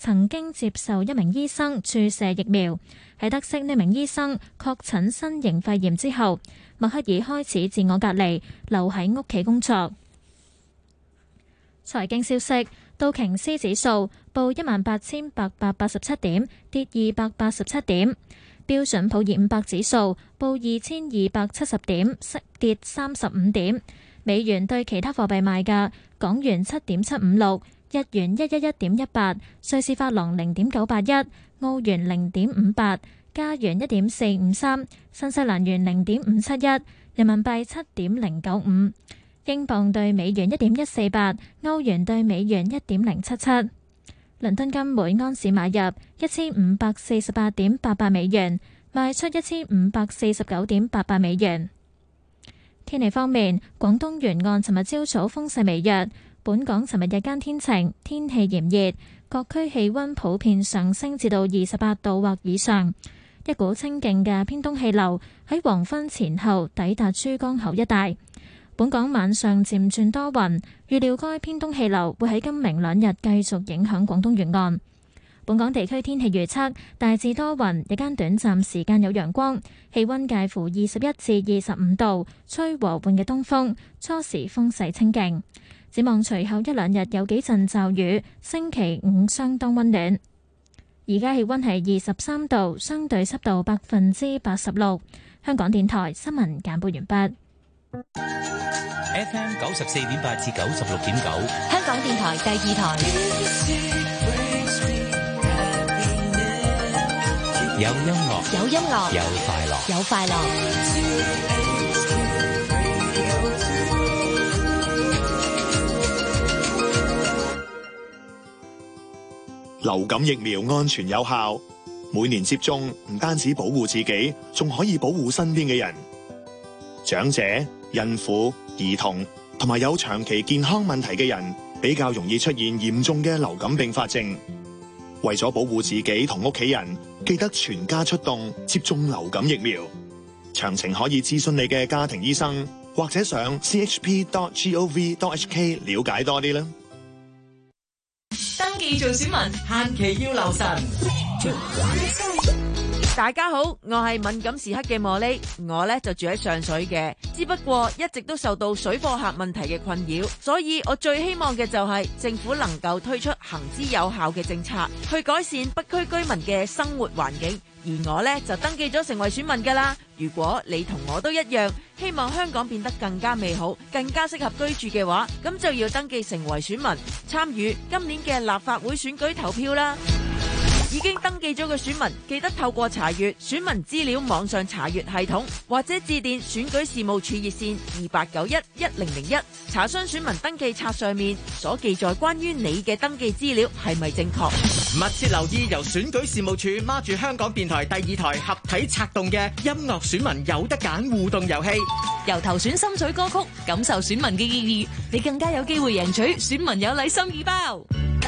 曾經接受一名醫生注射疫苗，喺得悉呢名醫生確診新型肺炎之後，默克爾開始自我隔離，留喺屋企工作。財經消息，道瓊斯指數報18,887點，跌287點；標準普爾500指數報2,270點，跌35點。美元對其他貨幣賣價：港元7.756，日元111.18，瑞士法郎0.981，澳元0.58，加元1.453，新西蘭元0.571，人民幣7.095。英鎊對美元1.148，歐元對美元1.077。倫敦金每安士買入1548.88美元，賣出1549.88美元。天氣方面，廣東沿岸尋日朝早風勢微弱，本港尋日日間天晴，天氣炎熱，各區氣溫普遍上升至到28度或以上。一股清勁嘅偏東氣流喺黃昏前後抵達珠江口一帶。本港晚上漸轉多雲，預料該偏東氣流會喺今明兩日繼續影響廣東沿岸。本港地區天氣預測大致多雲，日間短暫時間有陽光，氣溫介乎21至25度，吹和緩嘅東風，初時風勢清勁。展望隨後一兩日有幾陣驟雨，星期五相當溫暖。而家氣溫係23度，相對濕度86%。香港電台新聞簡報完畢。 FM 94.8至96.9， 香港電台第二台。 有音樂， 有音樂， 有快樂， 有快樂。 流感疫苗安全有效，每年接種唔單止保護自己，仲可以保護身邊嘅人。長者、孕婦、兒童同埋有長期健康問題嘅人，比較容易出現嚴重嘅流感併發症。為咗保護自己同屋企人，記得全家出動接種流感疫苗。詳情可以諮詢你嘅家庭醫生，或者上 chp.gov.hk 了解多啲啦。 登記做選民限期要留神。 大家好，我係敏感時刻嘅茉莉，我呢就住喺上水嘅，只不過一直都受到水貨客問題嘅困擾，所以我最希望嘅就係政府能夠推出行之有效嘅政策，去改善北區居民嘅生活環境。而我呢就登記咗成為選民㗎啦。如果你同我都一樣，希望香港變得更加美好，更加適合居住嘅話，咁就要登記成為選民，參與今年嘅立法會選舉投票啦。已經登記咗嘅選民，記得透過查閱選民資料網上查閱系統，或者致電選舉事務處熱線28911001，查詢選民登記冊上面所記載關於你嘅登記資料係咪正確。 密切留意由選舉事務處孖住香港電台第二台合體策動嘅音樂選民有得揀互動遊戲， 由投選心水歌曲，感受選民嘅意義，你更加有機會贏取選民有禮心意包。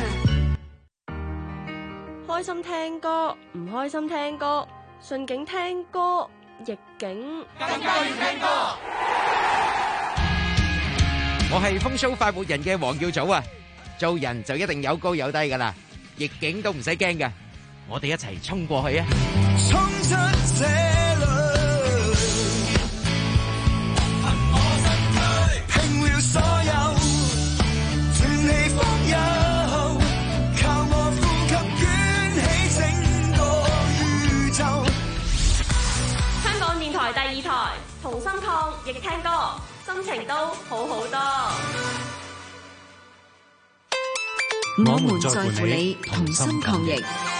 開心聽歌，唔開心聽歌，順境聽歌，逆境更加要聽歌。我係風騷快活人嘅黃耀祖啊！做人就一定有高有低噶啦，逆境都唔使驚噶，我哋一齊衝過去啊！衝出這裏，憑我身軀，拼了所有，全力放有。 台第二台同心抗疫聽歌，心情都好好多。 我們在乎你，同心抗疫。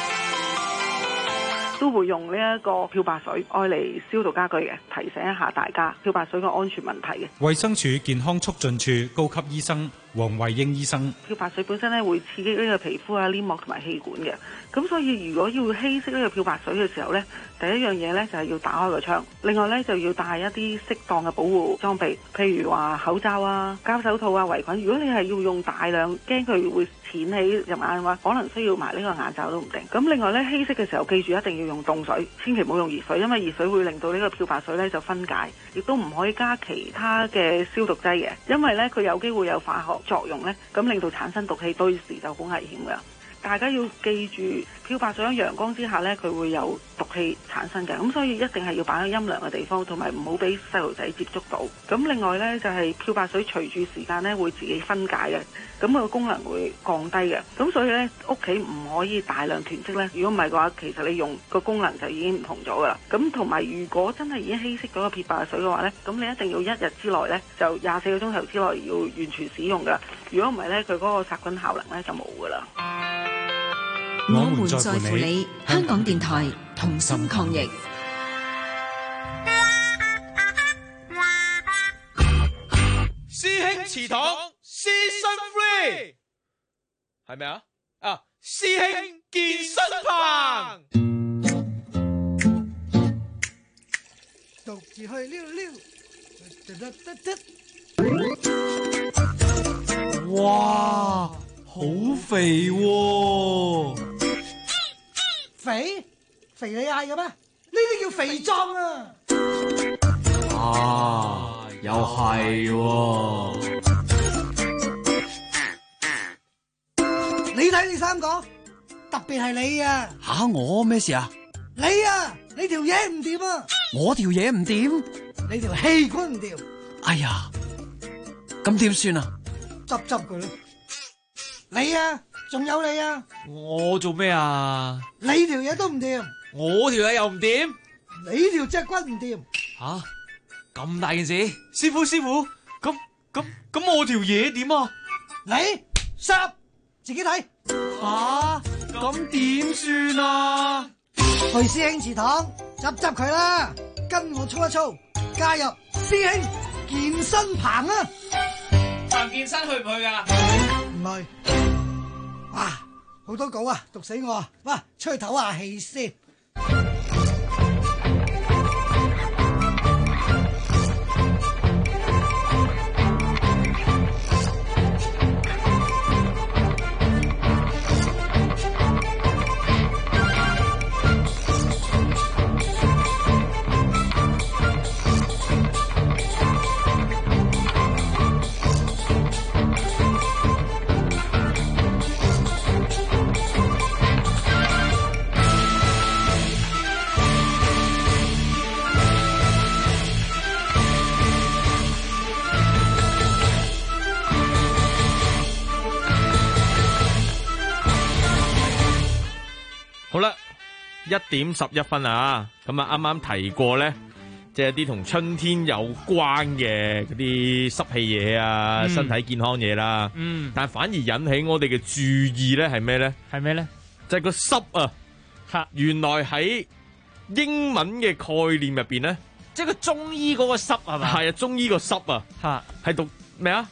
都會用呢一個漂白水愛嚟消毒家居嘅，提醒一下大家漂白水嘅安全問題嘅。 衛生署健康促進處高級醫生黃慧英醫生， 漂白水本身咧會刺激呢個皮膚啊、黏膜同埋氣管嘅，咁所以如果要稀釋呢個漂白水嘅時候咧，第一樣嘢咧就係要打開個窗，另外咧就要帶一啲適當嘅保護裝備，譬如話口罩啊、膠手套啊、圍裙。如果你係要用大量，驚佢會濺起入眼嘅話，可能需要埋呢個眼罩都唔定。咁另外咧，稀釋嘅時候記住一定要用凍水，千祈唔好用熱水，因為熱水會令到呢個漂白水咧就分解，亦都唔可以加其他嘅消毒劑嘅，因為咧佢有機會有化學作用咧，咁令到產生毒氣，到時就好危險㗎。 大家要記住，漂白水喺陽光之下呢，佢會有毒氣產生嘅，咁所以一定係要擺喺陰涼嘅地方，同埋唔好俾細路仔接觸到。咁另外呢，就係漂白水隨住時間呢會自己分解嘅，咁佢個功能會降低嘅。咁所以呢，屋企唔可以大量囤積呢。如果唔係嘅話，其實你用個功能就已經唔同咗噶啦。咁同埋如果真係已經稀釋咗個漂白水嘅話呢，咁你一定要1日之內呢，就24個鐘頭之內要完全使用噶。如果唔係呢，佢嗰個殺菌效能呢就冇噶啦。 我們在乎你，香港電台同心抗疫。 師兄祠堂 Season 3係咪啊？啊，師兄健身棚， 獨自去溜溜， 哇，好肥喎！ 肥你嗌嘅咩？呢啲叫肥壯啊！ 啊，又係喎！ 你睇你三個，特別係你啊！ 吓，我咩事啊？ 你啊，你條嘢唔掂啊！ 我條嘢唔掂， 你條氣管唔掂。 哎呀，咁點算啊？ 執佢啦！你啊，仲有你啊！ 我做咩啊？ 你條嘢都唔掂， 我條嘢又唔掂， 你條脊骨唔掂。 吓，咁大件事，師傅，咁我條嘢點啊？ 你濕，自己睇。 吓，咁點算啊？ 去師兄祠堂執佢啦，跟我操一操，加入師兄健身棚啊！ 彭健身去唔去噶？ 唔去。哇，好多稿啊，讀死我啊！哇，出去唞下氣先。 好啦，1:11啊，咁啊啱啱提過咧，即係啲同春天有關嘅嗰啲濕氣嘢啊，身體健康嘢啦。但係反而引起我哋嘅注意咧係咩咧？ 係咩咧？ 就係個濕啊！原來喺英文嘅概念入邊咧， 即係個中醫嗰個濕係嘛？ 係啊，中醫個濕啊，係讀咩啊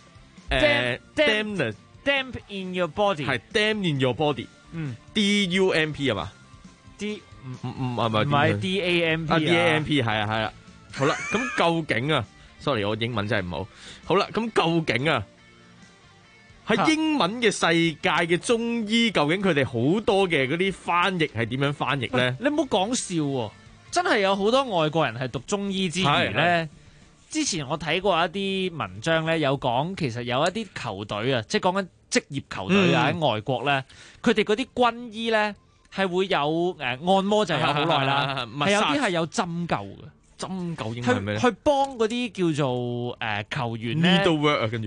？damp in your body 係 damp in your body。DUMP 係嘛？D 唔係咪？ 唔係 DAMP 啊 ？DAMP 係啊。好啦，咁究竟啊 ，sorry 我英文真係唔好。好啦，咁究竟啊，喺英文嘅世界嘅中醫，究竟佢哋好多嘅嗰啲翻譯係點樣翻譯咧？ 你唔好講笑喎，真係有好多外國人係讀中醫之餘咧。之前我睇過一啲文章咧，有講其實有一啲球隊啊，即係講緊職業球隊啊，喺外國咧，佢哋嗰啲軍醫咧係會有按摩就有好耐啦，係有啲係有針灸嘅。 針灸應該係咩咧？ 去幫嗰啲叫做球員咧 needle work 啊，跟住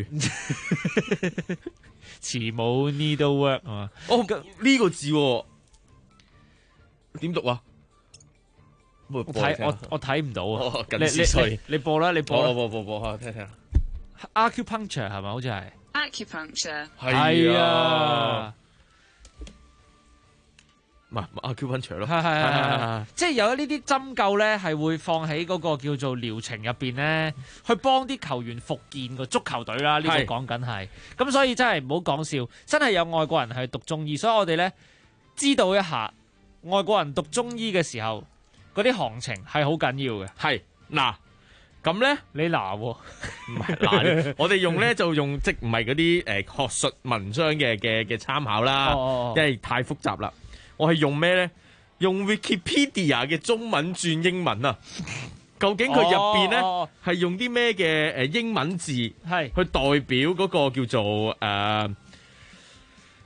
詞母 needle work 係嘛？ 哦，呢個字點讀啊？ 我睇唔到啊！你播啦，你播播，聽聽。 Acupuncture 係咪？好似係 Acupuncture 係啊，唔係 Acupuncture 咯， 係，即係有呢啲針灸咧，係會放喺嗰個叫做療程入邊咧，去幫啲球員復健個足球隊啦。呢個講緊係，咁所以真係唔好講笑，真係有外國人係讀中醫，所以我哋咧知道一下外國人讀中醫嘅時候。嗰啲行情係好緊要嘅， 係嗱咁咧， 你嗱唔係嗱，我哋用咧就用即唔係嗰啲學術文章嘅參考啦，因為太複雜啦。我係用咩咧？用 Wikipedia 嘅中文轉英文啊！究竟佢入邊咧係用啲咩嘅英文字係去代表嗰個叫做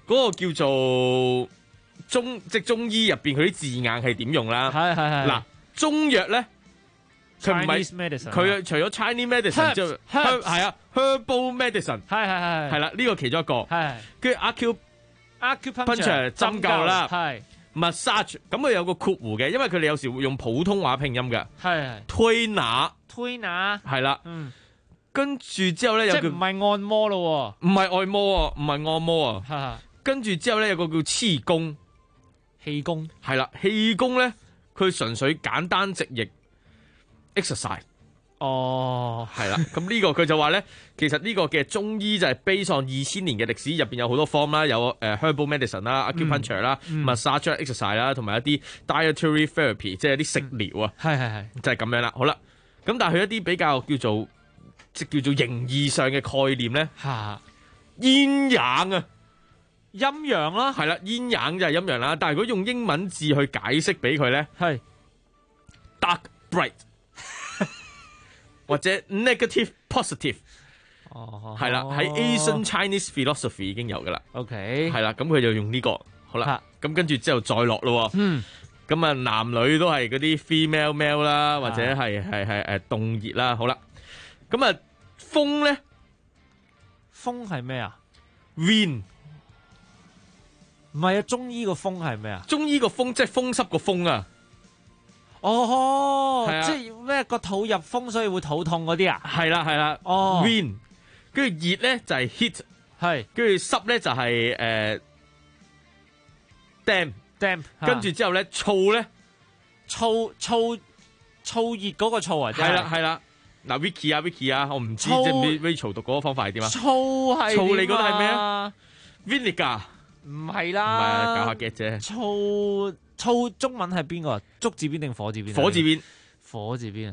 嗰個叫做即中醫入邊佢啲字眼係點用啦？ 係嗱，中藥咧，佢唔 Chinese 係 medicine 佢除咗 Chinese medicine 之外，係啊 herbal medicine 係啦，呢個其中一個係，跟住 acupuncture 針灸啦，係 massage 咁佢有個括弧嘅，因為佢哋有時會用普通話拼音嘅，係推拿係啦，跟住之後咧有叫即係唔係按摩咯， 唔係按摩啊，唔係按摩啊，跟住之後咧有個叫氣功，係啦，氣功咧佢純粹簡單直譯 exercise。 哦， 係啦，咁呢個佢就話咧，其實呢個嘅中醫就係 based on 2000年嘅歷史，入邊有好多 form 啦，有herbal medicine 啦、acupuncture 啦、massage exercise 啦，同埋一啲 dietary therapy， 即係啲食療啊， 係就係咁樣啦。好啦，咁但係佢一啲比較叫做形義上嘅概念咧，陰陽啊， 陰陽啦， 係啦，陰陽就係陰陽啦。但係如果用英文字去解釋俾佢咧，係 dark bright。或者 negative positive， 係啦，喺 Asian Chinese philosophy 已經有噶啦。 OK， 係啦，咁佢就用呢個好啦。咁跟住之後再落咯。咁啊男女都係嗰啲 female male 啦，或者係凍熱啦。好啦，咁啊風咧， 風係咩啊 ？Wind 唔係啊，中醫個風係咩啊？ 中醫個風即係風濕個風啊。 哦，即係咩個肚入風，所以會肚痛嗰啲啊？ 係啦，哦 ，wind， 跟住熱咧就係 heat， 係，跟住濕咧就係damp， 跟住之後咧燥咧，燥熱嗰個燥啊，係啦，嗱 Vicky 啊，我唔知即係 Rachel 讀嗰個方法係點啊？燥你覺得係咩啊 ？Vinegar 唔係啦， 唔係啊，搞下 get 啫。 燥中文係邊個？竹字邊定火字邊？ 火字邊。 火字邊啊？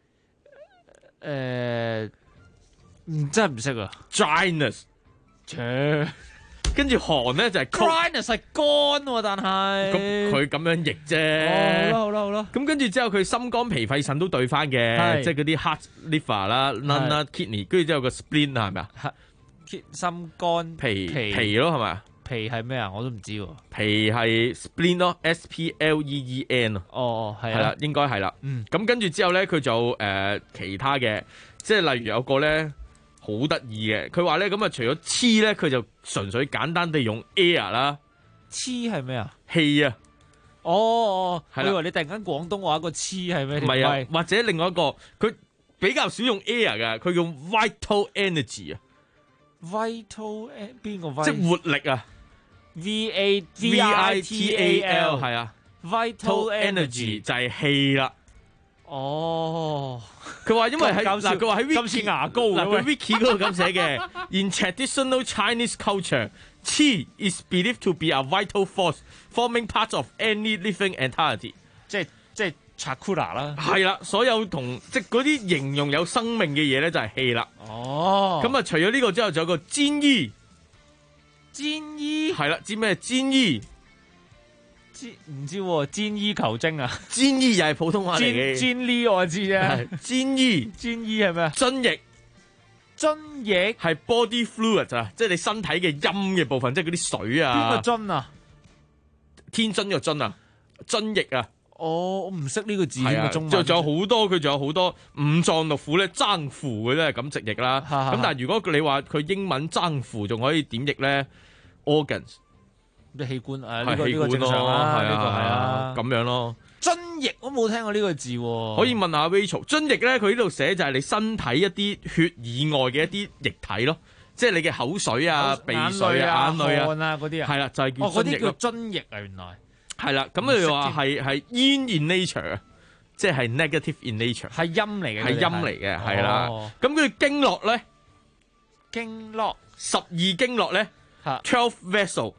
真係唔識啊 ！Dryness， 跟住寒咧就係 dryness 係乾喎，但係咁佢咁樣譯啫。 好啦。 咁跟住之後佢心肝脾肺腎都對翻嘅，即係嗰啲 heart liver 啦、lung 啦、kidney， 跟住之後個 spleen 係咪啊？ 心肝脾咯係咪啊？ 脾係咩啊？我都唔知喎。 脾係 spleen 咯 ，spleen 咯。 哦，係啦，應該係啦。咁跟住之後咧，佢就其他嘅，即係例如有個咧好得意嘅，佢話咧咁啊，除咗黐咧，佢就純粹簡單地用 air 啦。 黐係咩啊？ 氣啊。 哦， 係啦。 我以為你突然間廣東話個黐係咩？ 唔係啊，或者另外一個，佢比較少用 air 嘅，佢用 vital energy 啊。 vital 邊個？ 即係活力啊！vital 係啊 ，vital energy 就係氣啦。 哦， 佢話因為喺嗱，佢話喺今次牙膏嗱，佢 wiki 嗰度咁寫嘅。In traditional Chinese culture, qi is believed to be a vital force, forming part of any living entity。 即係 chakra 啦。 係啦，所有同即係嗰啲形容有生命嘅嘢咧，就係氣啦。 哦， 咁啊，除咗呢個之後，仲有個煎醫。 煎醫係啦，知咩？煎醫唔知喎，煎醫求精啊！ 煎醫又係普通話嚟嘅。 煎醫我知啫。 煎醫係咩啊？ 津液係 body fluid 啊，即係你身體嘅陰嘅部分，即係嗰啲水啊。 邊個津啊？ 天津個津啊，津液啊。 哦，我唔識呢個字嘅中文。仲有好多，佢仲有好多五臟六腑咧，爭符嘅咧，咁直譯啦。咁但係如果你話佢英文爭符，仲可以點譯咧 ？organs 啲器官啊， 呢個正常啦， 呢個係啊， 咁樣咯。 津液我冇聽過呢個字喎。 可以問下 Rachel， 津液咧，佢呢度寫就係你身體一啲血以外嘅一啲液體咯，即係你嘅口水啊、鼻水啊、眼淚啊嗰啲啊。 係啦，就係叫津液咯。 嗰啲叫津液啊，原來。 係啦，咁佢話係 yin in nature 啊，即係 negative in nature， 係陰嚟嘅， 係陰嚟嘅，係啦。咁佢經絡咧， 經絡 12經絡咧 ，12 vessel。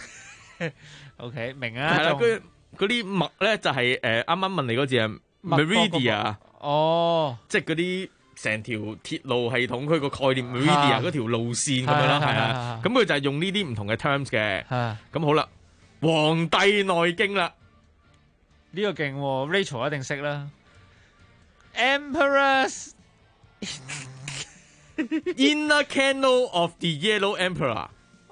OK， 明啊。 係啦，嗰啲脈咧就係啱啱問你嗰字係 meridia。 哦，即係嗰啲成條鐵路系統佢個概念 meridia 嗰條路線咁樣啦，係啊。咁佢就係用呢啲唔同嘅 terms 嘅。咁好啦。《黃帝內經》啦， 呢個勁，Rachel 一定識啦。Emperor's Inner Canal of the Yellow Emperor。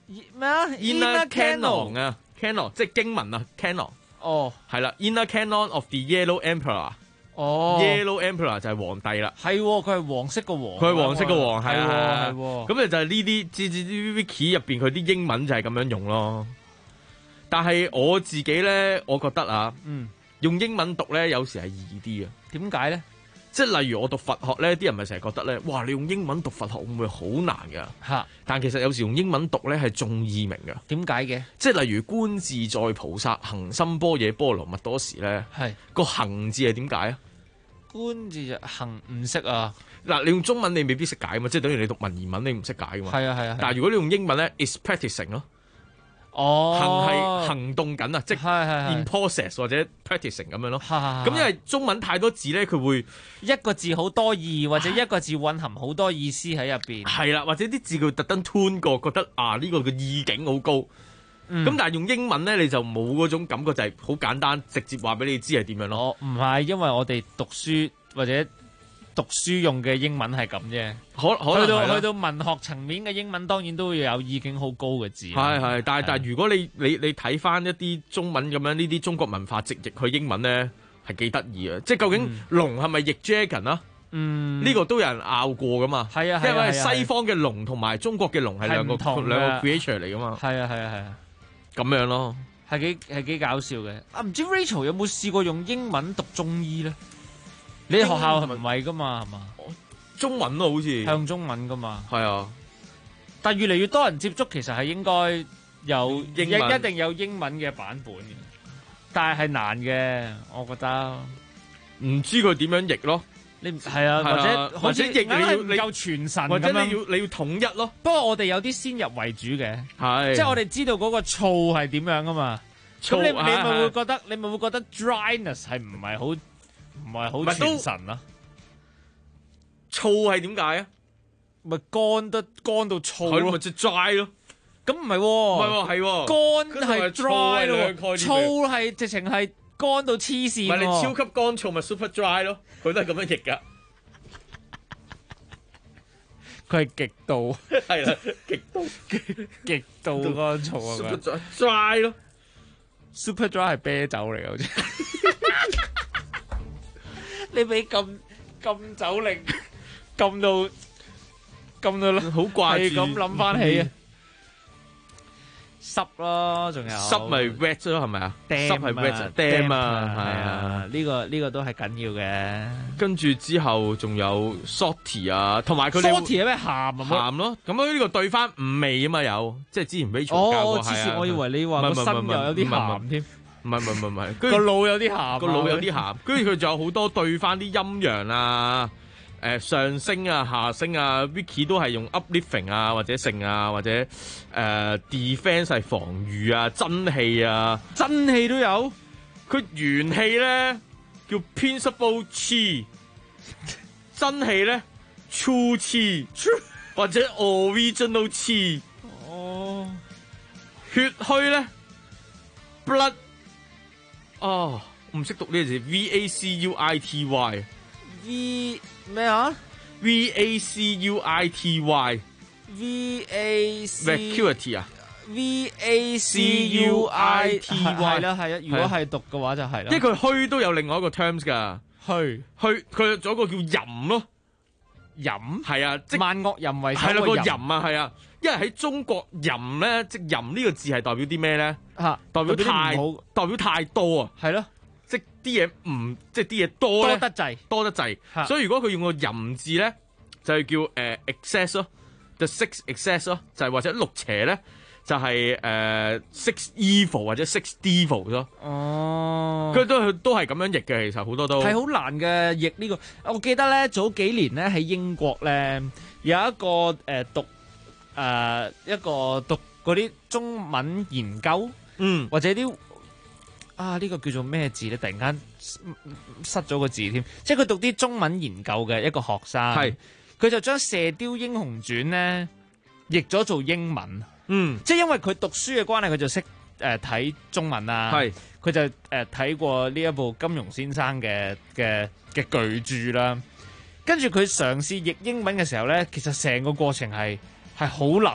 咩啊 ？Inner Canon 啊 ，Canon 即係經文啊 ，Canon。 哦， 係啦 ，Inner Canon of the Yellow Emperor。 哦 ，Yellow Emperor 就係皇帝啦。 係，佢係黃色個黃。 佢係黃色個黃，係啊， 係。 咁就係呢啲 wiki 入邊佢啲英文就係咁樣用咯。但係我自己咧，我覺得啊，用英文讀咧有時係易啲啊。 點解咧？ 即係例如我讀佛學咧，啲人咪成日覺得咧，哇！你用英文讀佛學會唔會好難㗎？ 嚇！ 但其實有時用英文讀咧係仲易明㗎。 點解嘅？即係例如觀自在菩薩行深般若波羅蜜多時咧，個行字係點解啊？ 觀字就行唔識啊！ 嗱，你用中文你未必識解嘛，即係等於你讀文言文你唔識解噶嘛。 係啊係啊。 但係如果你用英文咧 ，is practicing 咯。 哦。 行係行動緊啊，即係 in process 或者 practicing 咁樣咯。咁因為中文太多字咧，佢會一個字好多義，或者一個字蘊含好多意思喺入邊。 係啦，或者啲字佢特登 tune 過，覺得啊呢個嘅意境好高。咁但係用英文咧，你就冇嗰種感覺，就係好簡單，直接話俾你知係點樣咯。 唔係，因為我哋讀書或者讀書用嘅英文係咁啫。去到文學層面嘅英文，當然都會有意境好高嘅字。 係，但係如果你睇翻一啲中文咁樣呢啲中國文化直譯去英文咧，係幾得意啊！即係究竟龍係咪譯 dragon 啊？呢個都有人拗過噶嘛。係啊，因為西方嘅龍同埋中國嘅龍係兩個 creature 嚟噶嘛。 係啊。 咁樣咯， 係幾搞笑嘅。啊，唔知 Rachel 有冇試過用英文讀中醫咧？你學校係唔係噶嘛？係嘛？ 中文啊，好似向中文噶嘛？ 係啊。 但係越嚟越多人接觸，其實係應該有一定有英文嘅版本嘅，但係難嘅，我覺得。 唔知佢點樣譯咯？ 你係啊，或者譯你要夠傳神， 或者你要統一咯。 不過我哋有啲先入為主嘅， 係即係我哋知道嗰個醋係點樣噶嘛。咁你咪會覺得 dryness 係唔係好傳神啊？ 醋係點解啊？ 咪乾到醋咯， 咪即係 dry 咯。 咁唔係喎，乾係 dry 咯，醋係直情係乾到黐線。 唔係你超級乾燥咪 super dry 咯，佢都係咁樣譯噶。 佢係極度係啦，極度乾燥啊 super dry 咯 ，super dry 係啤酒嚟嘅好似。你俾咁酒令撳到好掛住， 咁諗翻起啊！濕咯，仲有濕咪 wet 咯，係咪啊？濕係 wet，dam 啊，係啊， 呢個都係緊要嘅。 跟住之後仲有 salty 啊，同埋佢哋 salty 係咩鹹啊？ 鹹咯，咁呢個對翻五味啊嘛，有即係之前 Rachel 教過係啊。 我以為你話個身又有啲鹹添。 唔係， 個腦有啲鹹， 個腦有啲鹹，跟住佢仲有好多對翻啲陰陽啊。上升啊、下升啊 ，Vicky 都係用 uplifting 啊，或者性啊，或者defense 係防禦啊、真氣啊， 真氣都有。 佢元氣咧叫 principal chi， 真氣咧 true chi， 或者 original chi。 哦， 血虛咧 blood， 哦，唔識讀呢個字 vacuity。 V 咩啊 ？vacuity vacuity 啊 ？vacuity 係啦係啊，如果係讀嘅話就係啦。 因為佢虛都有另外一個 terms 噶，虛佢仲有一個叫淫咯，淫係啊，即萬惡淫為首係啦個淫啊係啊，因為喺中國淫咧，即淫呢個字係代表啲咩咧？ 嚇， 代表太多啊， 係咯。 即啲嘢唔，即啲嘢多咧，多得滯，所以如果佢用個淫字咧，就係叫excess 咯 ，the six excess 咯，就係或者六邪咧，就係six evil 或者 six devil 咯。 哦， 佢都係咁樣譯嘅，其實好多都係好難嘅譯呢個。我記得咧早幾年咧喺英國咧有一個讀嗰啲中文研究，或者啲。呢個叫做咩字咧？突然間失咗個字添，即係佢讀啲中文研究嘅一個學生，佢就將《射雕英雄傳》咧譯咗做英文，即係因為佢讀書嘅關係，佢就識睇中文啦，佢就睇過呢一部金庸先生嘅巨著啦，跟住佢嘗試譯英文嘅時候咧，其實成個過程係好難嘅，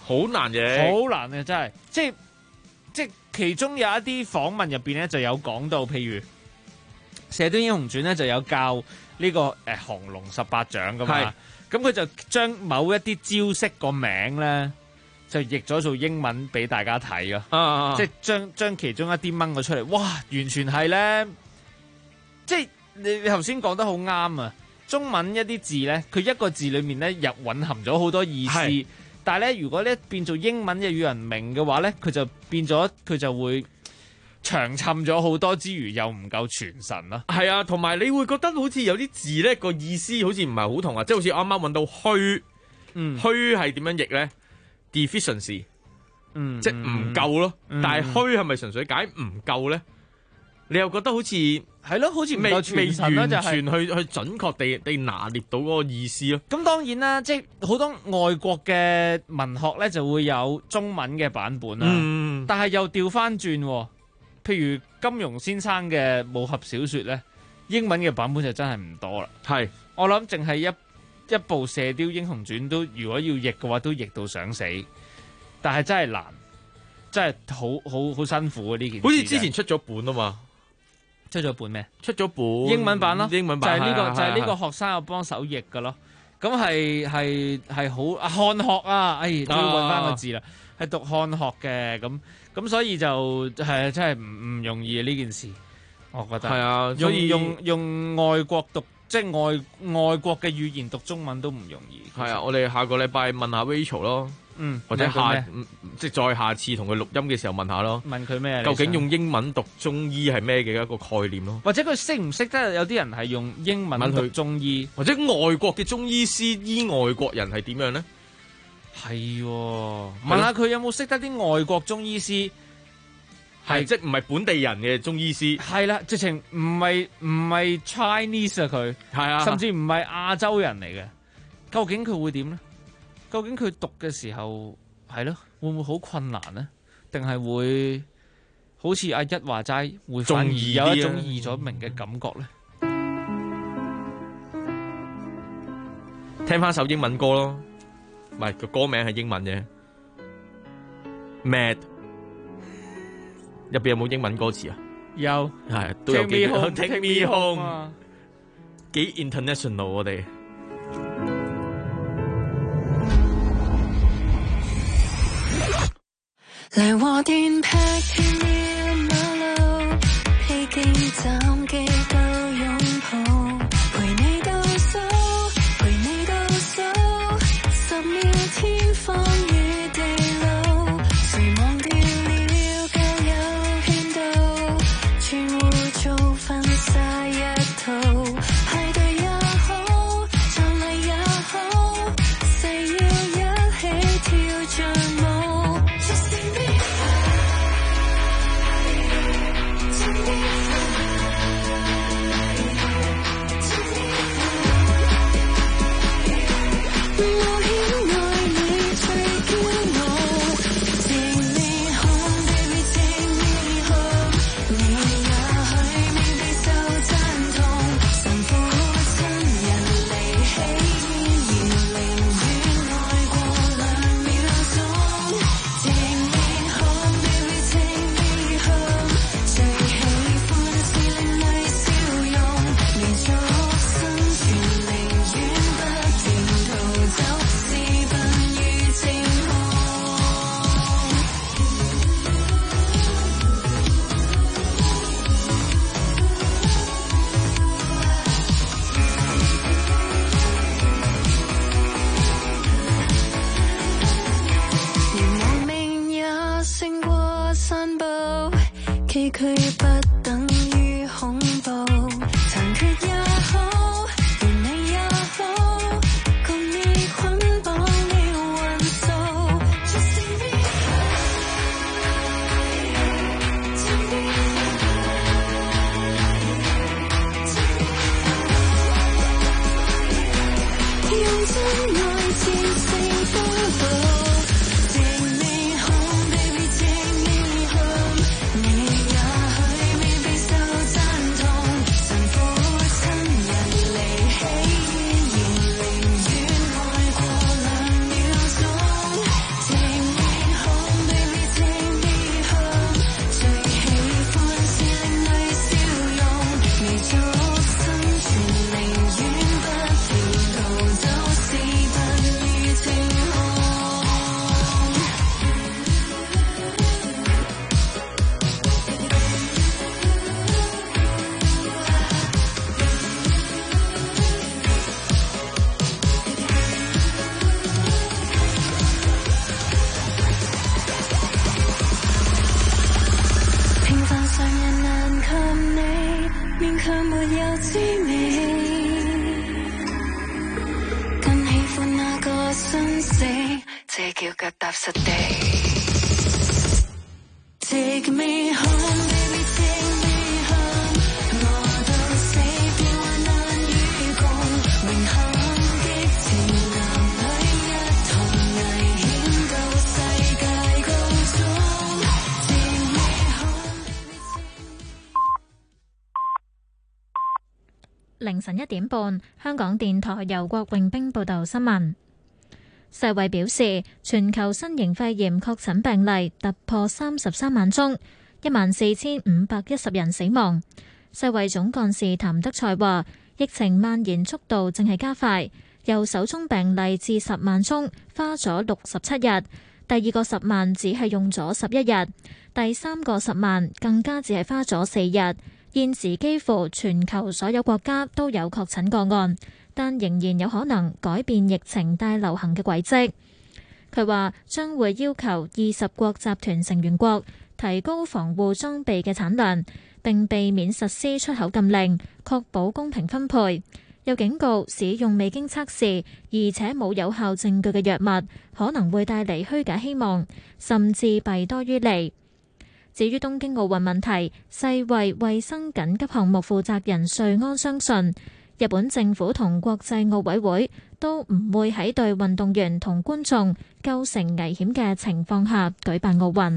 好難嘅， 好難嘅真係，即係其中有一啲訪問入邊咧就有講到，譬如《射雕英雄傳》咧就有教呢個降龍18掌噶嘛，咁佢就將某一啲招式個名咧就譯咗做英文俾大家睇咯，即係將其中一啲掹咗出嚟，哇！完全係咧，即係你頭先講得好啱啊！中文一啲字咧，佢一個字裏面咧蘊含咗好多意思。但係咧，如果咧變做英文嘅與人明嘅話咧，佢就變咗，佢就會長浸咗好多之餘，又唔夠傳神啦。 係啊，同埋你會覺得好似有啲字咧個意思好似唔係好同啊，即係好似啱啱揾到虛，虛係點樣譯咧 ？deficiency，即係唔夠咯。但係虛係咪純粹解唔夠咧？你又覺得好似係咯，好似未完全去準確地拿捏到嗰個意思咯。 咁當然啦，即係好多外國嘅文學咧就會有中文嘅版本啦，但係又調翻轉，譬如金庸先生嘅武俠小說咧，英文嘅版本就真係唔多啦。 係， 我諗淨係一部《射雕英雄傳》都如果要譯嘅話，都譯到想死。但係真係難，真係好辛苦嘅呢件事。 好似之前出咗本啊嘛。 出咗本咩？ 出咗本英文版咯， 英文版就係呢個學生有幫手譯嘅咯。咁係好漢學啊！都要揾翻個字啦，係讀漢學嘅咁，所以就係真係唔容易呢件事，我覺得係啊。所以用外國讀即係外國嘅語言讀中文都唔容易。 係啊，我哋下個禮拜問下 Rachel 咯。或者即係再下次同佢錄音嘅時候問下咯， 問佢咩？ 究竟用英文讀中醫係咩嘅一個概念咯？ 或者佢識唔識得有啲人係用英文讀中醫， 或者外國嘅中醫師醫外國人係點樣咧？ 係問下佢有冇識得啲外國中醫師， 係即係唔係本地人嘅中醫師？ 係啦，直情唔係 Chinese 啊，佢係啊， 甚至唔係亞洲人嚟嘅，究竟佢會點咧？究竟佢讀嘅時候係咯，會唔會好困難呢？定係會好似阿一話齋，會反而有一種易咗明嘅感覺呢？ 聽翻首英文歌咯，唔係個歌名係英文嘅 Mad， 入邊有冇英文歌詞啊？ 有， 係都有幾個 Take Me Home， 幾 international 我哋。 來和電劈遍了馬路，披荊斬棘都擁抱，陪你倒數，陪你倒數，10秒天荒與地老，誰忘掉了舊有圈套，全污糟婚紗一套，派對也好，葬禮也好，誓要一起跳着舞。崎嶇不等於恐怖，殘缺也好，完美也好，共你捆綁了運數。用真愛戰勝風暴。Take me home, baby, take me home。你也許未備受贊同， 男人難及你，勉強沒有滋味，更喜歡那個生死，這叫腳踏實地。Take me home, baby, take me home， 我到死變幻難與共，榮幸激情男女一同危險到世界告終。Take me home, baby, 凌晨1點半，香港電台由郭永冰報道新聞。世衛表示，全球新型肺炎確診病例突破33萬宗，14,510人死亡。世衛總幹事譚德塞話，疫情蔓延速度正係加快，由首宗病例至10萬宗花咗67日，第二個10萬只係用咗11日，第三個10萬更加只係花咗4日。現時幾乎全球所有國家都有確診個案，但仍然有可能改變疫情大流行嘅軌跡。佢話將會要求20國集團成員國提高防護裝備嘅產量，並避免實施出口禁令，確保公平分配。又警告使用未經測試而且冇有效證據嘅藥物可能會帶嚟虛假希望，甚至弊多於利。至於東京奧運問題，世衛衛生緊急項目負責人瑞安相信，日本政府同國際奧委會都唔會喺對運動員同觀眾構成危險嘅情況下舉辦奧運。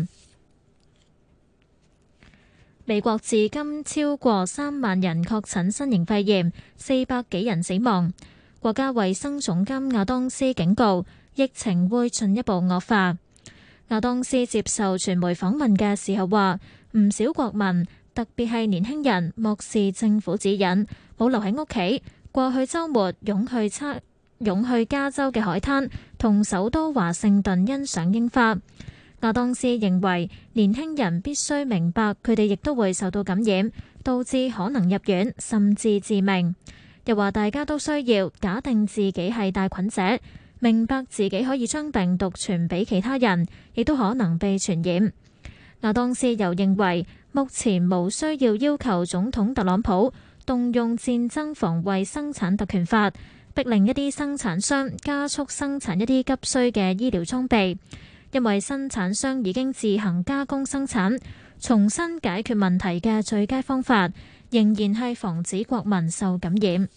美國至今超過3萬人確診新型肺炎，400幾人死亡。國家衛生總監亞當斯警告，疫情會進一步惡化。亞當斯接受傳媒訪問嘅時候話，唔少國民，特別係年輕人，漠視政府指引，冇留喺屋企。過去週末湧去加州嘅海灘同首都華盛頓欣賞櫻花。亞當斯認為年輕人必須明白，佢哋亦都會受到感染，導致可能入院甚至致命。又話大家都需要假定自己係帶菌者，明白自己可以將病毒傳俾其他人，亦都可能被傳染。亞當斯又認為目前無需要要求總統特朗普動用戰爭防衛生產特權法，逼令一啲生產商加速生產一啲急需嘅醫療裝備，因為生產商已經自行加工生產。重新解決問題嘅最佳方法，仍然係防止國民受感染。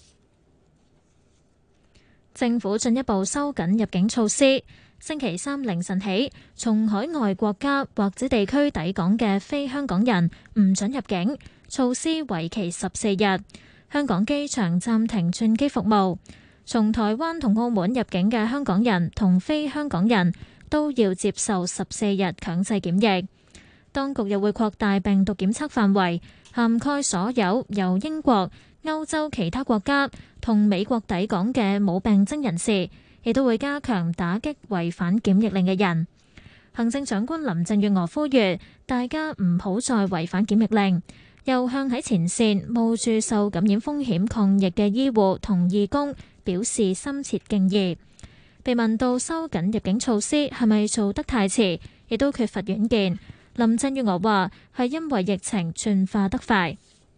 政府進一步收緊入境措施，星期三凌晨起，從海外國家或者地區抵港嘅非香港人唔准入境。措施為期14日。香港機場暫停轉機服務。從台灣同澳門入境嘅香港人同非香港人都要接受14日強制檢疫。當局又會擴大病毒檢測範圍，涵蓋所有由英國、歐洲其他國家同美國抵港嘅冇病徵人士，亦都會加強打擊違反檢疫令嘅人。行政長官林鄭月娥呼籲大家唔好再違反檢疫令，又向喺前線冒住受感染風險抗疫嘅醫護同義工表示深切敬意。被問到收緊入境措施係咪做得太遲，亦都缺乏遠見，林鄭月娥話係因為疫情轉化得快。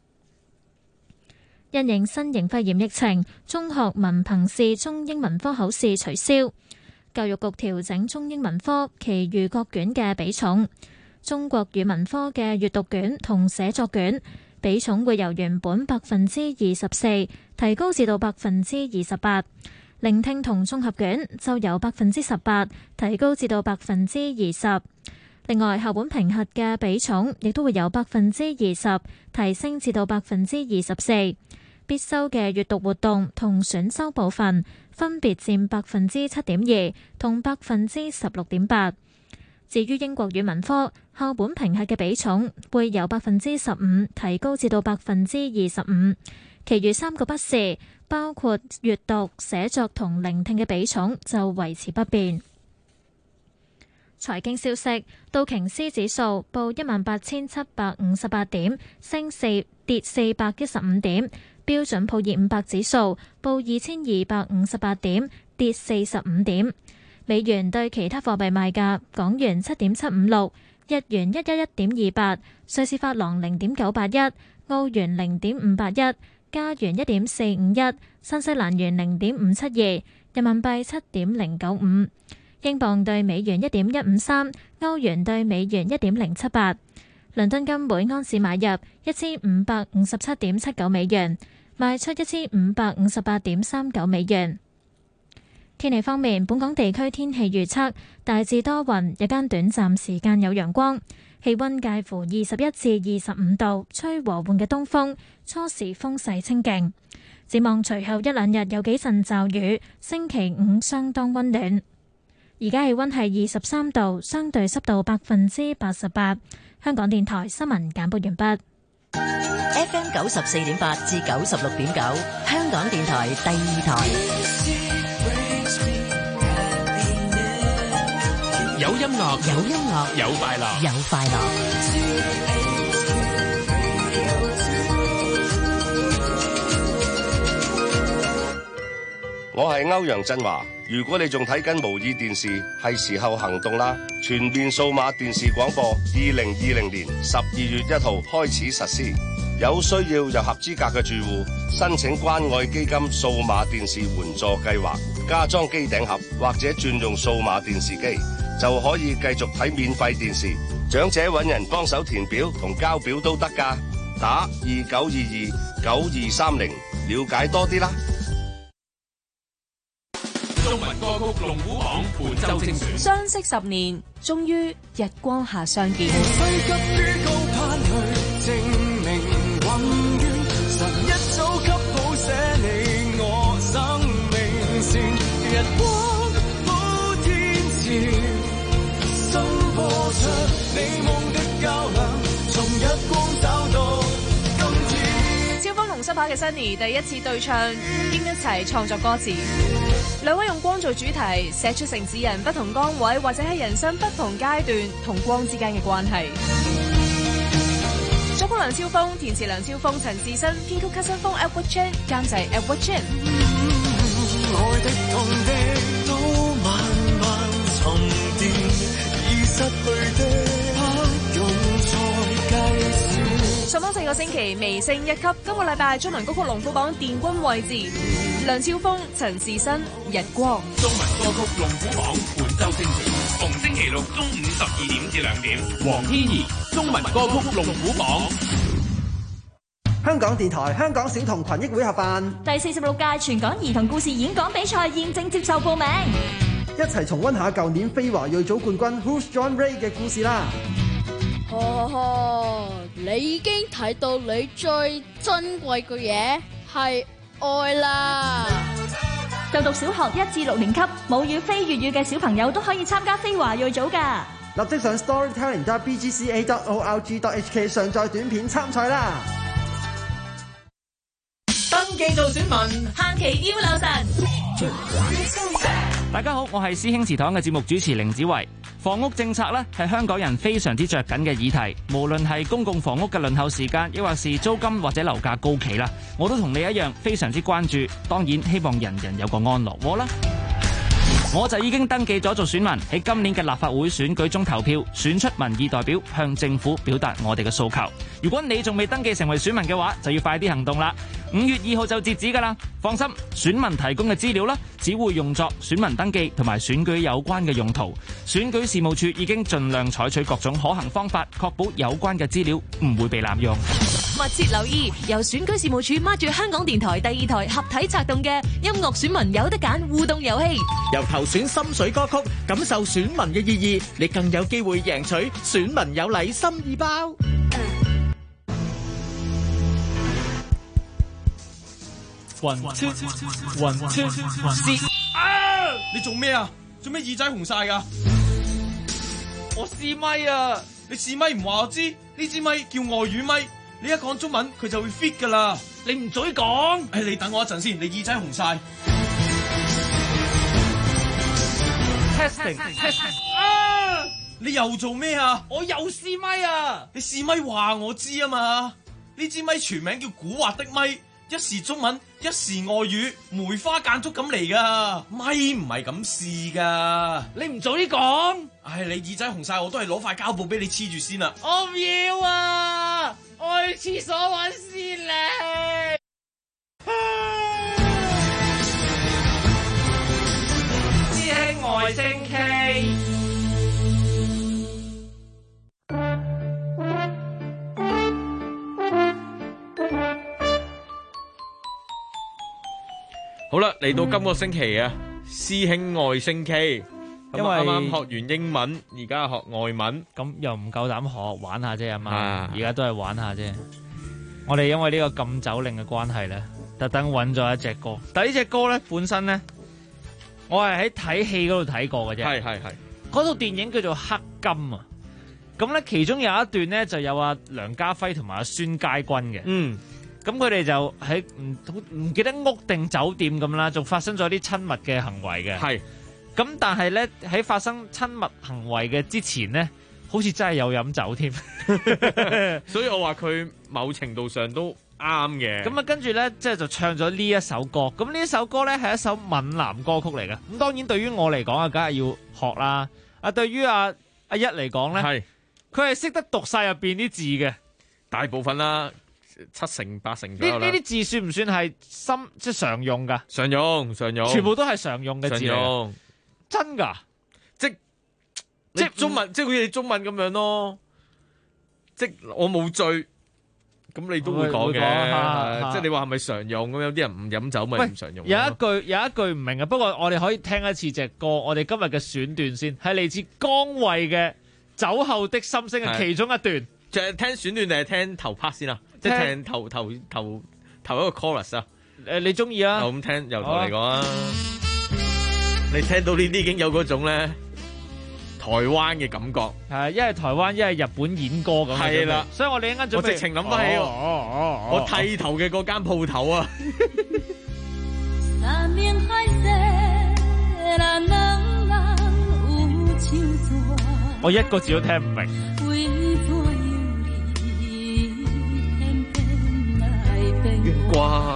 因應新型肺炎疫情，中學文憑試中英文科口試取消，教育局調整中英文科其餘各卷嘅比重。中國語文科嘅閱讀卷同寫作卷比重會由原本24%提高至到28%，聆聽同綜合卷就由18%提高至到20%。另外，校本評核嘅比重亦都會由20%提升至到24%。必修嘅閱讀活動同選修部分分別佔7.2%同16.8%。至於英國語文科校本評核嘅比重會由15%提高至到25%，其餘3個筆試包括閱讀、寫作同聆聽嘅比重就維持不變。財經消息，道瓊斯指數報18,758點，跌415點。標準普爾500指數報2258點，跌45點。美元對其他貨幣賣價：港元7.756， 日元111.28，瑞士法郎0.981，澳元0.581，加元1.451，新西蘭元0.572，人民幣7.095，英鎊對美元1.153，歐元對美元1.078。倫敦金每安士買入1557.79美元，賣出1558.39美元。天氣方面，本港地區天氣預測大致多雲，日間短暫時間有陽光，氣溫介乎21至25度，吹和緩嘅東風，初時風勢清勁。展望隨後一兩日有幾陣驟雨，星期五相當溫暖。而家氣溫係23度，相對濕度88%。香港電台新聞簡報完畢。 FM 94.8至96.9，香港電台第二台。 有音樂， 有音樂， 有快樂， 有快樂。 我係歐陽振華。如果你仲睇緊模擬電視，係時候行動啦！全面數碼電視廣播，2020年12月1號開始實施。有需要又合資格嘅住戶申請關愛基金數碼電視援助計劃，加裝機頂盒或者轉用數碼電視機，就可以繼續睇免費電視。長者揾人幫手填表同交表都得㗎。打29229230了解多啲啦。 中文歌曲龍虎榜本周精選， 相識10年，終於日光下相見。超風同濕跑嘅 Sunny 第一次對唱，兼一齊創作歌詞。兩位用光做主題，寫出城市人不同崗位或者喺人生不同階段同光之間嘅關係。作曲梁超峰，填詞梁超峰、陳志新，編曲卡新峰 Edward Chan， 監製 Edward Chan。 愛的痛的都慢慢沉澱，已失去的不用再計算。 上榜4個星期微升1級，今個禮拜中文歌曲龍虎榜殿軍位置，梁超峰、陳士新、日光。 中文歌曲龍虎榜本周精選，逢星期六中午12點至2點，黃天怡中文歌曲龍虎榜。 香港電台香港小童群益會合辦第46屆全港兒童故事演講比賽，現正接受報名， 一齊重溫下舊年非華裔組冠軍 Who's John Ray 嘅故事啦。 你已經睇到你最珍貴嘅嘢係愛啦。 就讀小學1至6年級母語非粵語嘅小朋友都可以參加非華裔組㗎。 立即上 storytelling.bgca.org.hk 上載短片參賽啦。 登記做選民， 限期要留神。 大家好，我係師兄祠堂嘅節目主持凌子維。房屋政策咧係香港人非常之着緊嘅議題，無論係公共房屋嘅輪候時間，抑或是租金或者樓價高企啦，我都同你一樣非常之關注。當然希望人人有個安樂窩啦。我就已經登記咗做選民，喺今年嘅立法會選舉中投票，選出民意代表，向政府表達我哋嘅訴求。如果你仲未登記成為選民嘅話，就要快啲行動啦。5月2號就截止㗎啦。放心，選民提供嘅資料啦，只會用作選民登記同埋選舉有關嘅用途。選舉事務處已經盡量採取各種可行方法，確保有關嘅資料唔會被濫用。 密切留意由選舉事務處孖住香港電台第2台合體策動嘅音樂選民有得揀互動遊戲， 由投選心水歌曲，感受選民嘅意義，你更有機會贏取選民有禮心意包。 雲超你做咩啊？做咩耳仔紅晒噶？我試咪啊！你試咪唔話我知？呢支咪叫外語咪，你一講中文佢就會 fit 噶啦。你唔嘴講？你等我一陣先，你耳仔紅晒。Testing 你又做咩啊？我又試咪啊！你試咪話我知啊嘛？呢支咪全名叫古惑的咪。 一時中文，一時外語，梅花間竹咁嚟噶，咪唔係咁試噶。 你唔早啲講。 唉，你耳仔紅晒，我都係攞塊膠布俾你黐住先啦。 我唔要啊！我去廁所揾先嚟。師兄外星 K。 好啦，嚟到今個星期啊，師兄外星 K，因為啱啱學完英文，而家學外文， 咁又唔夠膽學玩下啫，阿媽，而家都係玩下啫。我哋因為呢個禁酒令嘅關係咧，特登揾咗一隻歌，但係呢隻歌咧本身咧，我係喺睇戲嗰度睇過嘅啫。係。嗰套電影叫做《黑金》啊，咁咧其中有一段咧就有阿梁家輝同埋阿孫佳君嘅。咁佢哋就喺唔記得屋定酒店咁啦，仲發生咗啲親密嘅行為嘅。係。咁但係咧喺發生親密行為嘅之前咧，好似真係有飲酒添。 所以我話佢某程度上都啱嘅。 咁啊，跟住咧即係就唱咗呢一首歌。咁呢一首歌咧係一首閩南歌曲嚟嘅。咁當然對於我嚟講啊，梗係要學啦。對於阿一嚟講咧，係佢係識得讀晒入邊啲字嘅，大部分啦。7成8成左右啦。呢啲字算唔算係即係常用噶？常用，全部都係常用嘅字嚟。真噶？即中文，即係好似你中文咁樣咯。即我冇醉，咁你都會講嘅。即係你話係咪常用咁？有啲人唔飲酒咪唔常用。有一句唔明啊。不過我哋可以聽一次隻歌。我哋今日嘅選段先係嚟自江蕙嘅《酒後的心聲》嘅其中一段。就係聽選段定係聽頭 part 先啊？即係聽頭一個 chorus 啊！你中意啊？咁聽由頭嚟講啊！你聽到呢啲已經有嗰種咧台灣嘅感覺，係一係台灣，一係日本演歌咁。係啦，所以我哋一陣間準備，我直情諗翻起我剃頭嘅嗰間鋪頭啊！我一個字都聽唔明。月光。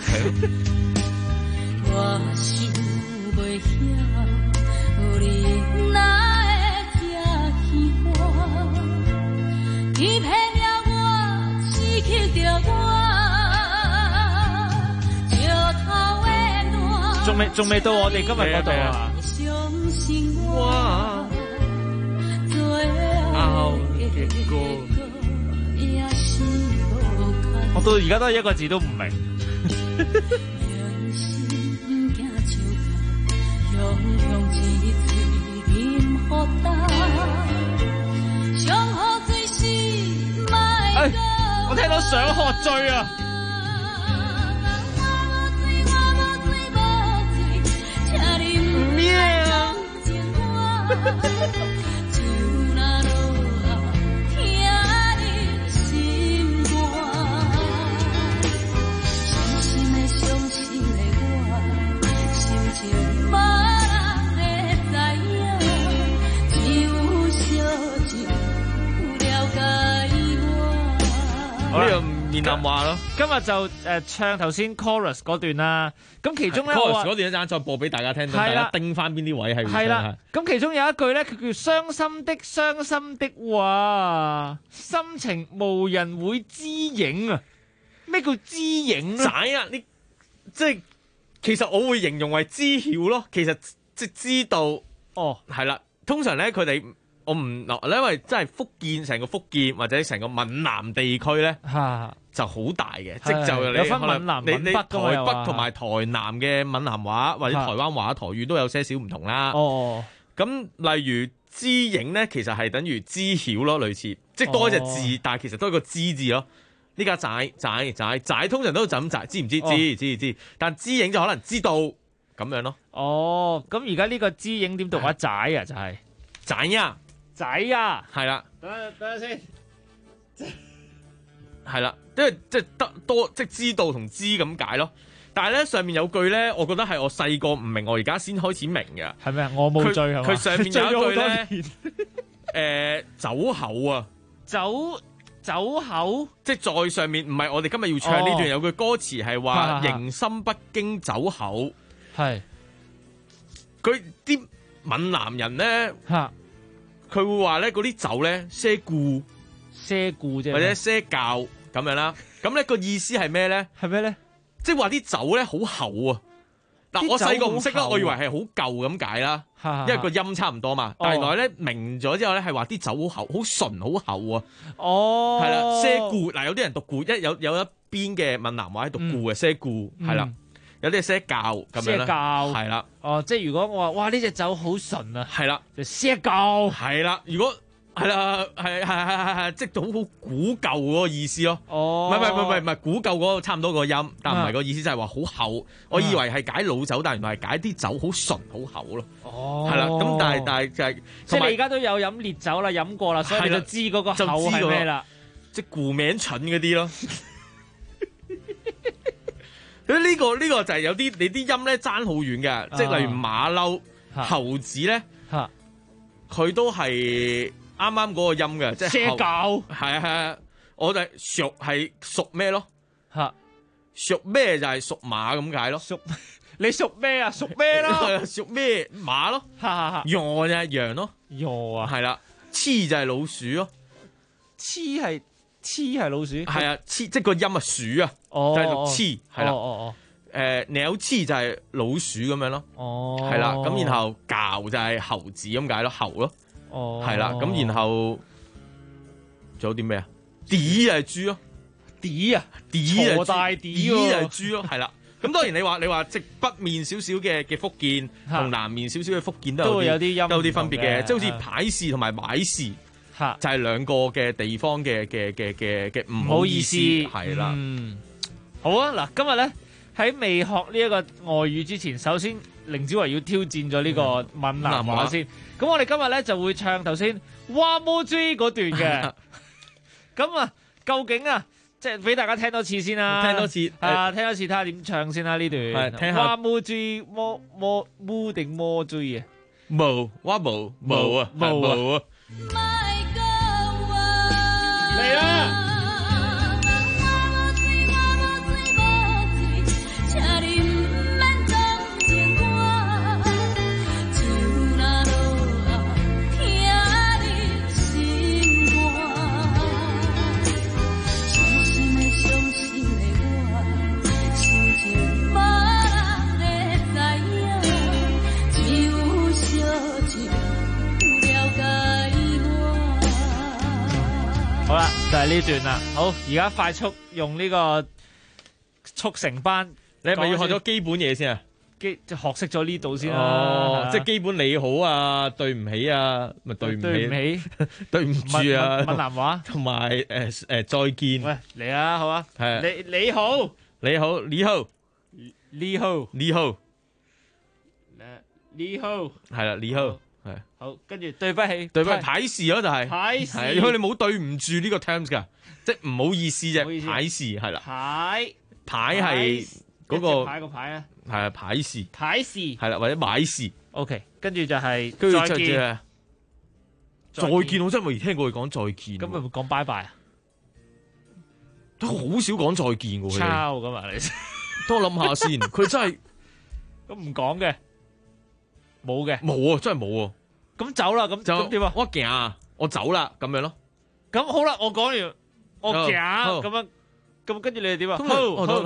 我想袂曉，你哪會這奇怪？你騙了我，刺激着我，石頭的暖。仲未到我哋今日嗰度啊！相信我，最後嘅歌。我到而家都係一個字都唔明。我聽到想喝醉啊！咩啊？呢個閩南話咯，今日就唱頭先 chorus 嗰段啦。咁其中咧 chorus 嗰段一陣再播俾大家聽，大家叮翻邊啲位係。係啦，咁其中有一句咧，佢叫傷心的話，心情無人會知影啊。咩叫知影咧？仔啊，你即係其實我會形容為知曉咯。其實即係知道哦，係啦。通常咧佢哋。我唔嗱，因為真係福建成個福建或者成個閩南地區咧，就好大嘅，即就你有分閩南、閩北台北同埋台南嘅閩南話或者台灣話、台語都有些少唔同啦。哦，咁例如知影咧，其實係等於知曉咯，類似即多一隻字，但係其實都係個知字咯。呢家仔通常都就咁仔，知唔知？知，但知影就可能知道咁樣咯。哦，咁而家呢個知影點讀啊？仔啊，就係仔啊！仔啊，係啦，等下先，係啦，因為即係得多即係知道同知咁解咯。但係咧上面有句咧，我覺得係我細個唔明，我而家先開始明嘅。係咩？我冇醉係嘛？佢上面有一句咧，酒後啊，酒走口， 即係在上面，唔係我哋今日要唱呢段有句歌詞係話迎心不經走口， 係佢啲閩南人咧，佢會話咧嗰啲酒咧些故啫， 或者些教咁樣啦。咁咧個意思係咩咧？ 係咩咧？ 即係話啲酒咧好厚啊！嗱，我細個唔識啦，我以為係好舊咁解啦，因為個音差唔多嘛。但係原來咧明咗之後咧係話啲酒好厚、好純、好厚啊。 哦， 係啦，些故嗱，有啲人讀故，有一邊嘅閩南話喺讀故嘅些故，係啦，有啲係些教咁樣啦，係啦。 哦，即係如果我話哇呢隻酒好純啊， 係啦， 就些教， 係啦。如果係啦，係，即係好古舊嗰個意思咯。 哦， 唔係古舊嗰個差唔多個音，但唔係個意思就係話好厚。我以為係解老酒，但原來係解啲酒好純好厚咯。 哦， 係啦，咁但係就係， 即係你而家都有飲烈酒啦，飲過啦，所以你就知嗰個厚係咩啦。 即係顧名蠢嗰啲咯。呢個就係有啲你啲音咧爭好遠嘅，即係例如馬騮、猴子咧，佢都係啱啱嗰個音嘅，即係些教， 係，我哋屬咩咯？屬咩就係屬馬咁解咯。 你屬咩啊？屬咩咯？ 屬咩馬咯？羊就係羊咯。 羊啊， 係啦。黐就係老鼠咯。 黐係老鼠。 係啊，黐即係個音啊鼠啊，就係讀黐係啦。鳥黐就係老鼠咁樣咯。哦，係啦。咁然後教就係猴子咁解咯，猴咯。哦，係啦。咁然後仲有啲咩啊？啲係豬咯。啲啊， 鋤大啲就係豬咯，係啦。咁當然你話即北面少少嘅福建同南面少少嘅福建都有啲音，都有啲分別嘅，即係好似牌氏同埋買氏，就係兩個嘅地方嘅唔好意思，係啦。 好啊，嗱，今日咧喺未學呢一個外語之前，首先凌子維要挑戰咗呢個閩南話先。咁我哋今日咧就會唱頭先哇摩追嗰段嘅。咁啊，究竟啊？即係俾大家聽多次先啦， 聽多次， 聽多次睇下點唱先啦呢段。 係聽下。 哇冇追摩定摩追啊？ 冇哇冇啊冇啊！ 嚟啦！好啦，就係呢段啦。好，而家快速用呢個速成班， 你係咪要學咗基本嘢先啊？ 學識咗呢度先啦。 哦，即係基本你好啊，對唔起啊，咪對唔起，對唔住啊。 閩南話同埋再見。 喂，嚟啊，好啊。係你好， 你好，你好， 你好， 你好， 你好， 係啦，你好。係好，跟住對不起， 牌事咯就係牌事， 因為你冇對唔住呢個 terms 噶，即係唔好意思啫。牌事係啦，牌係嗰個牌個牌啊， 係啊牌事， 牌事係啦，或者買事。 OK，跟住就係再見，再見我真係未聽過佢講再見。 咁咪會講拜拜啊？ 都好少講再見噶， 抄噶嘛你？ 多諗下先，佢真係咁唔講嘅。冇嘅， 冇啊，真係冇啊。 咁走啦，咁點啊？ 我行，我走啦，咁樣咯。 咁好啦，我講完，我行，咁樣，咁跟住你哋點啊？好，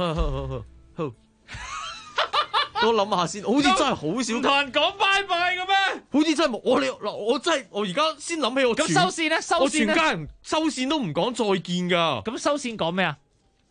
我諗下先，好似真係好少同人講拜拜嘅咩？ 好似真係冇。我真係我而家先諗起我。 咁收線咧？ 我全家人收線都唔講再見噶。 咁收線講咩啊？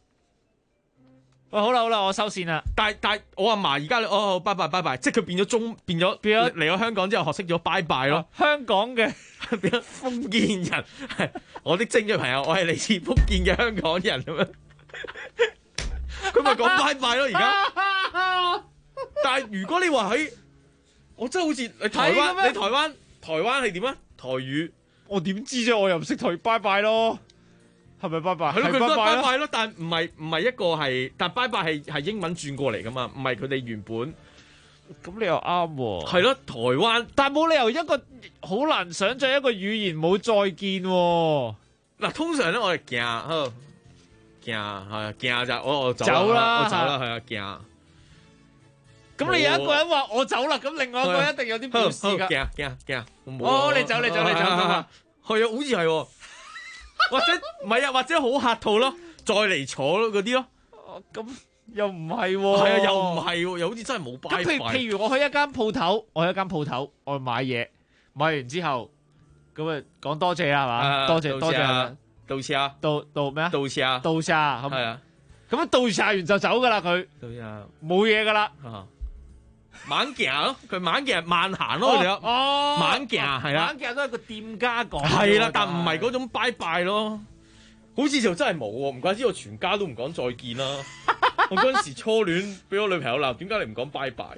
好啦，我收線啦。 但係我阿嫲而家拜拜，即係佢變咗嚟咗香港之後學識咗拜拜咯。 香港嘅變咗福建人，係我的精嘅朋友，我係嚟自福建嘅香港人咁樣。佢咪講拜拜咯而家。但係如果你話喺，我真係好似你台灣係點啊？台語我點知啫？我又唔識台語拜拜咯。係咪拜拜？ 係咯，佢都係拜拜咯，但唔係一個係，但拜拜係英文轉過嚟噶嘛，唔係佢哋原本。 咁你又啱喎。 係咯，台灣， 但冇理由一個好難想像一個語言冇再見喎。 嗱，通常咧我哋行，行就我走啦， 我走啦，係啊，行。 咁你有一個人話我走啦，咁另外一個人一定有啲表示㗎。 行， 哦，你走，係啊， 好似係，或者唔係啊，或者好客套咯，再嚟坐咯嗰啲咯。 咁又唔係喎， 係啊，又唔係喎，又好似真係冇拜拜。 譬如我去一間鋪頭，我買嘢，買完之後咁啊講多謝啦，係嘛？多謝， 道謝， 道咩啊？ 道謝， 係啊。 咁樣道謝完就走噶啦，佢冇嘢噶啦。 猛行咯，佢猛行慢行咯，佢哋猛行係啦， 猛行都係個店家講。 係啦，但唔係嗰種拜拜咯，好似就真係冇喎，唔怪之我全家都唔講再見啦。我嗰陣時初戀俾我女朋友鬧，點解你唔講拜拜？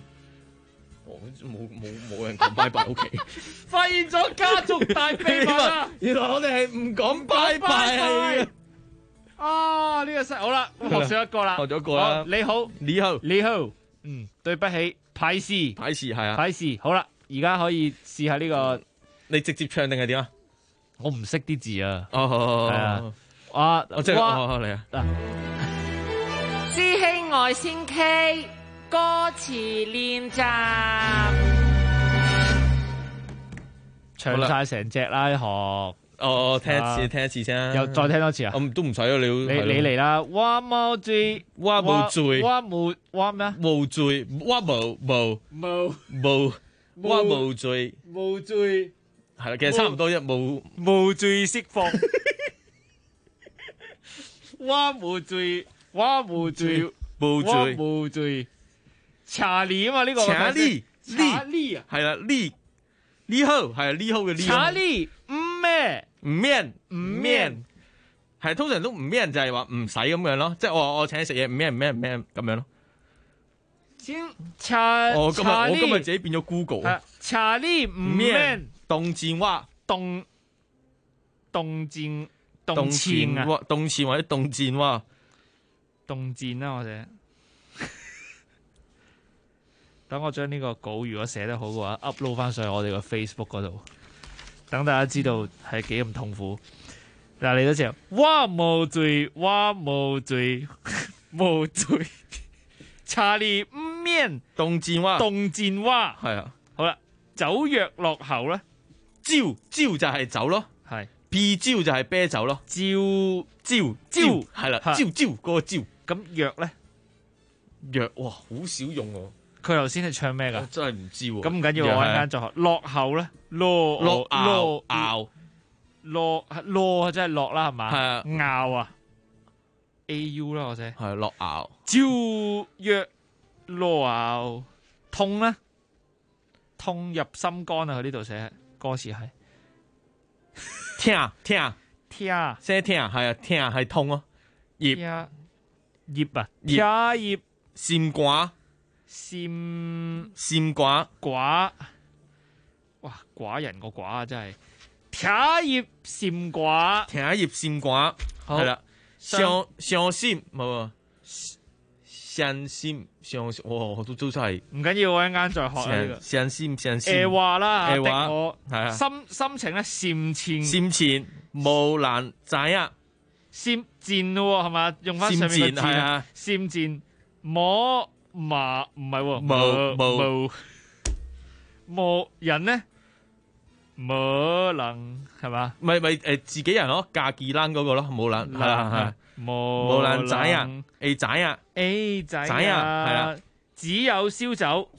冇人講拜拜屋企， 發現咗家族大秘密啊！ 原來我哋係唔講拜拜啊！呢個實好啦，學咗一個啦， 學咗一個啦。 你好，對不起，派事係啊，派事好啦，而家可以試下呢個， 你直接唱定係點啊？ 我唔識啲字啊。 係啊， 我即係嚟啊！ 知兄愛先 K 歌詞練習，唱晒成隻啦，學。 聽一次先。 又再聽多次啊？ 我都唔使啊，你嚟啦！哇冇罪， 哇冇罪， 哇冇咩啊？ 冇罪，哇冇哇冇罪， 冇罪係啦，其實差唔多冇罪釋放。哇冇罪，哇冇罪，冇罪。查理啊嘛，呢個查理啊， 係啦，呢號係啊，呢號嘅呢。 查理唔咩， 係通常都唔咩人就係話唔使咁樣咯，即係我請你食嘢唔咩咁樣咯。我今日自己變咗 Google。 查理唔咩， 動戰話動前或者動戰話動戰啦，我哋。等我將呢個稿如果寫得好嘅話 ，upload 翻上去我哋個 Facebook 嗰度，等大家知道係幾咁痛苦。嗱，嚟多次，哇無罪，哇無罪，無罪，查理唔面， 動戰話，係啊， 好啦，酒藥落喉咧， 招就係酒咯， 係， 啤酒就係啤酒咯，招係啦，招嗰個招， 咁藥咧， 藥哇好少用喎。 佢頭先係唱咩㗎？ 真係唔知喎。 咁唔緊要，我一陣間再學。落後咧，落真係落啦，係嘛？ 係啊， 拗啊 ，AU 啦，我寫係落拗。 招藥落拗，痛咧，痛入心肝啊！佢呢度寫歌詞係聽，寫聽係啊，聽係痛咯。葉閃寡。閃寡， 哇！寡人個寡啊，真係聽葉閃寡， 係啦，上閃冇，上閃，我都真係唔緊要，我一陣間再學呢個上閃， 話啦， 我係啊， 心情咧閃前無難仔啊， 閃戰咯係嘛？用翻上面個字啊，閃戰摸。唔係喎，冇人咧，冇能係嘛？ 咪自己人咯，嫁幾蘭嗰個咯，冇能係啦，冇能仔啊，A 仔啊，係啦， 只有燒酒，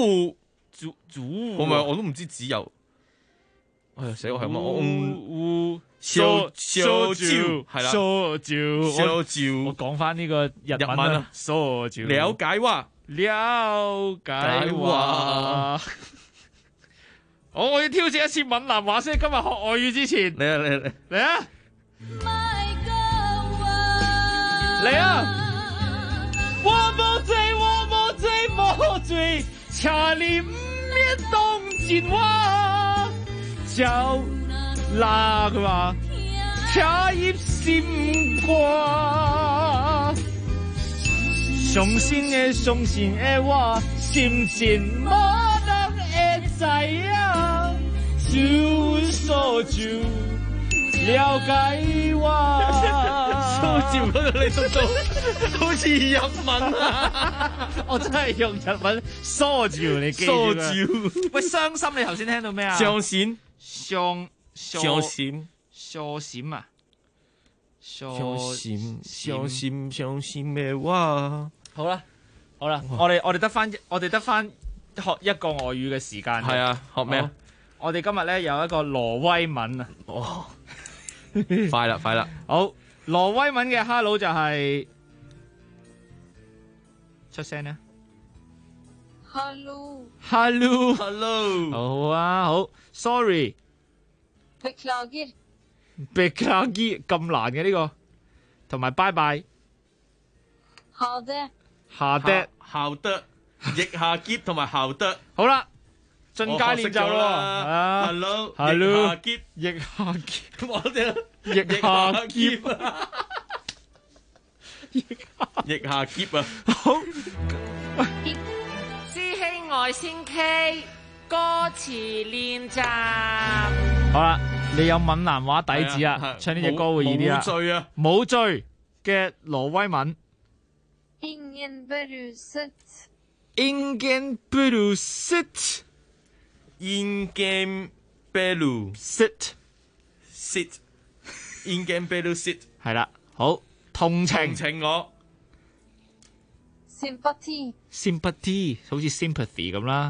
我都唔知只有，哎呀死我係乜？燒酒係啦，燒酒， 我講翻呢個日文啊，燒酒， 了解話， 我要挑戰一次閩南話先，今日學外語之前，嚟啊！我冇醉，茶裏面動情話，就嗱佢話，茶葉閃掛，傷心嘅話，心情冇人會知啊，就所就了解哇！ 蘇照嗰度你讀到好似日文啊！ 我真係用日文蘇照你記住蘇啊照。 喂，傷心你頭先聽到咩啊？ 傷閃， 傷傷閃， 傷閃啊！ 傷閃咩話？ 好啦，我哋得翻學一個外語嘅時間。 係啊，學咩啊？ 我哋今日咧有一個挪威文啊！ 哦，快啦！ 好，挪威文嘅 hello 就係出聲咧。 Hello。 好啊，好。Sorry。 Beklager。 咁難嘅呢個，同埋拜拜。 好的。 好的，腋下夾同埋好的。 好啦。進階練習咯 ，Hello， 腋下夾， 我哋腋下夾啊， 腋下夾啊， 好。 師兄外先 K 歌詞練習。 好啦，你有閩南話底子啊，唱呢隻歌會易啲啦。 冇罪啊， 冇罪嘅挪威文。 Ingen beruset。 Ingen beruset。 Ingen beru sit Ingen beru sit 係啦，好同情我 sympathy 好似 sympathy 咁啦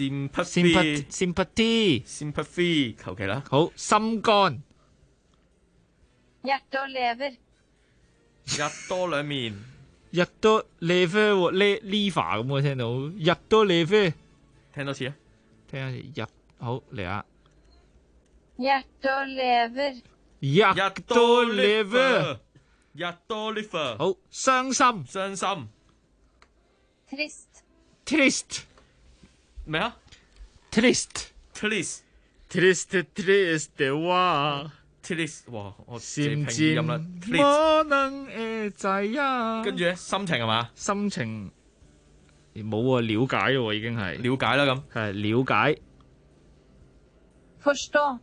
sympathy 求其啦， 好心肝 hjärta och lever 日多兩面 hjärta lever liver 咁我聽到 hjärta lever 聽多次啊， 聽下入好嚟啊 hjärta och lever 好傷心trist 咩啊 trist 哇哇我漸漸音啦可能仔啊跟住咧心情係嘛心情冇喎，了解喎，已經係了解啦咁， 係了解。 Förstå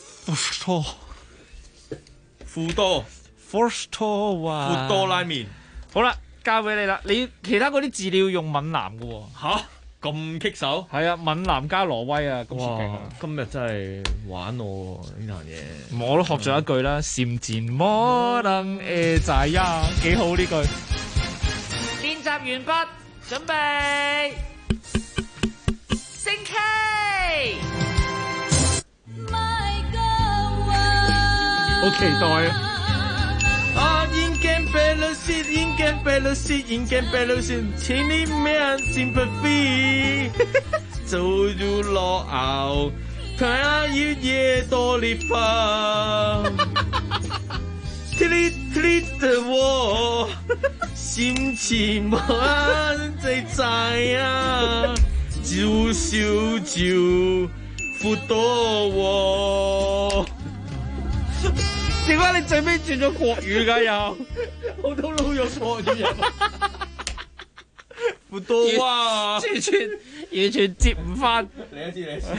哇！ 富多拉麵， 好啦，交俾你啦。你其他嗰啲字你要用閩南嘅喎。 吓？咁棘手？ 係啊，闽南加挪威啊，咁勁啊！ 今日真係玩我呢壇嘢。 我都學咗一句啦，漸漸可能仔啊，幾好呢句。 練習完畢。準備升 K， 好期待啊！ 啊 ，Ingen beruset，請你咩 sympathy， 做咗落牛，睇下要嘢多啲花。Tlit的我，心情冇在啊，就少就負多我。 點解你最尾轉咗國語㗎？又好多老用國語人，負多啊！ 完全接唔翻。 你一次。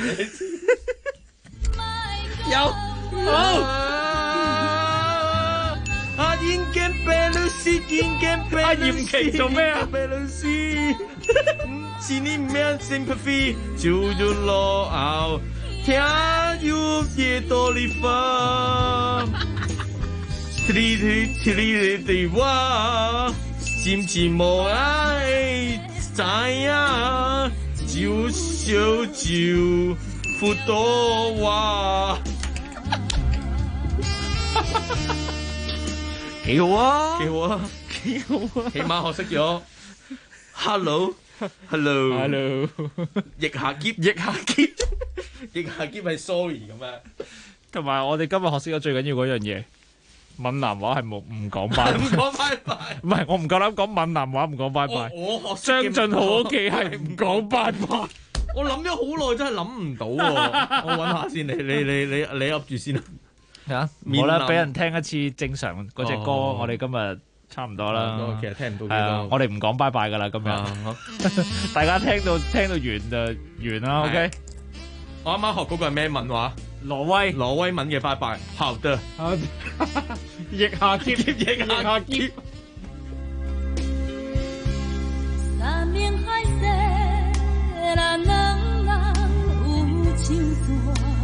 有好。 阿Ingen beruset，阿嚴琪做咩啊？似你咩 sympathy， 就咗落後，聽要嘢多啲花，啲話，漸漸冇愛在啊，就少就負多話。 幾好啊！ 起碼學識咗 hello，腋下夾係 sorry 咁樣。 同埋我哋今日學識咗最緊要嗰樣嘢，閩南話係唔講拜拜， 唔講拜拜。 唔係我唔夠膽講闽南話唔講拜拜。 我學張俊豪屋企係唔講拜拜。 我諗咗好耐，真係諗唔到喎。我揾下先，你噏住先啦。 嚇，好啦，俾人聽一次正常嗰隻歌，我哋今日差唔多啦。 其實聽唔到幾多。 我哋唔講拜拜噶啦，今日大家聽到完就完啦。OK。 我啱啱學嗰個係咩文話？ 挪威文嘅拜拜，好的， 逆下劫，逆下劫。 三面海色，人人有情多。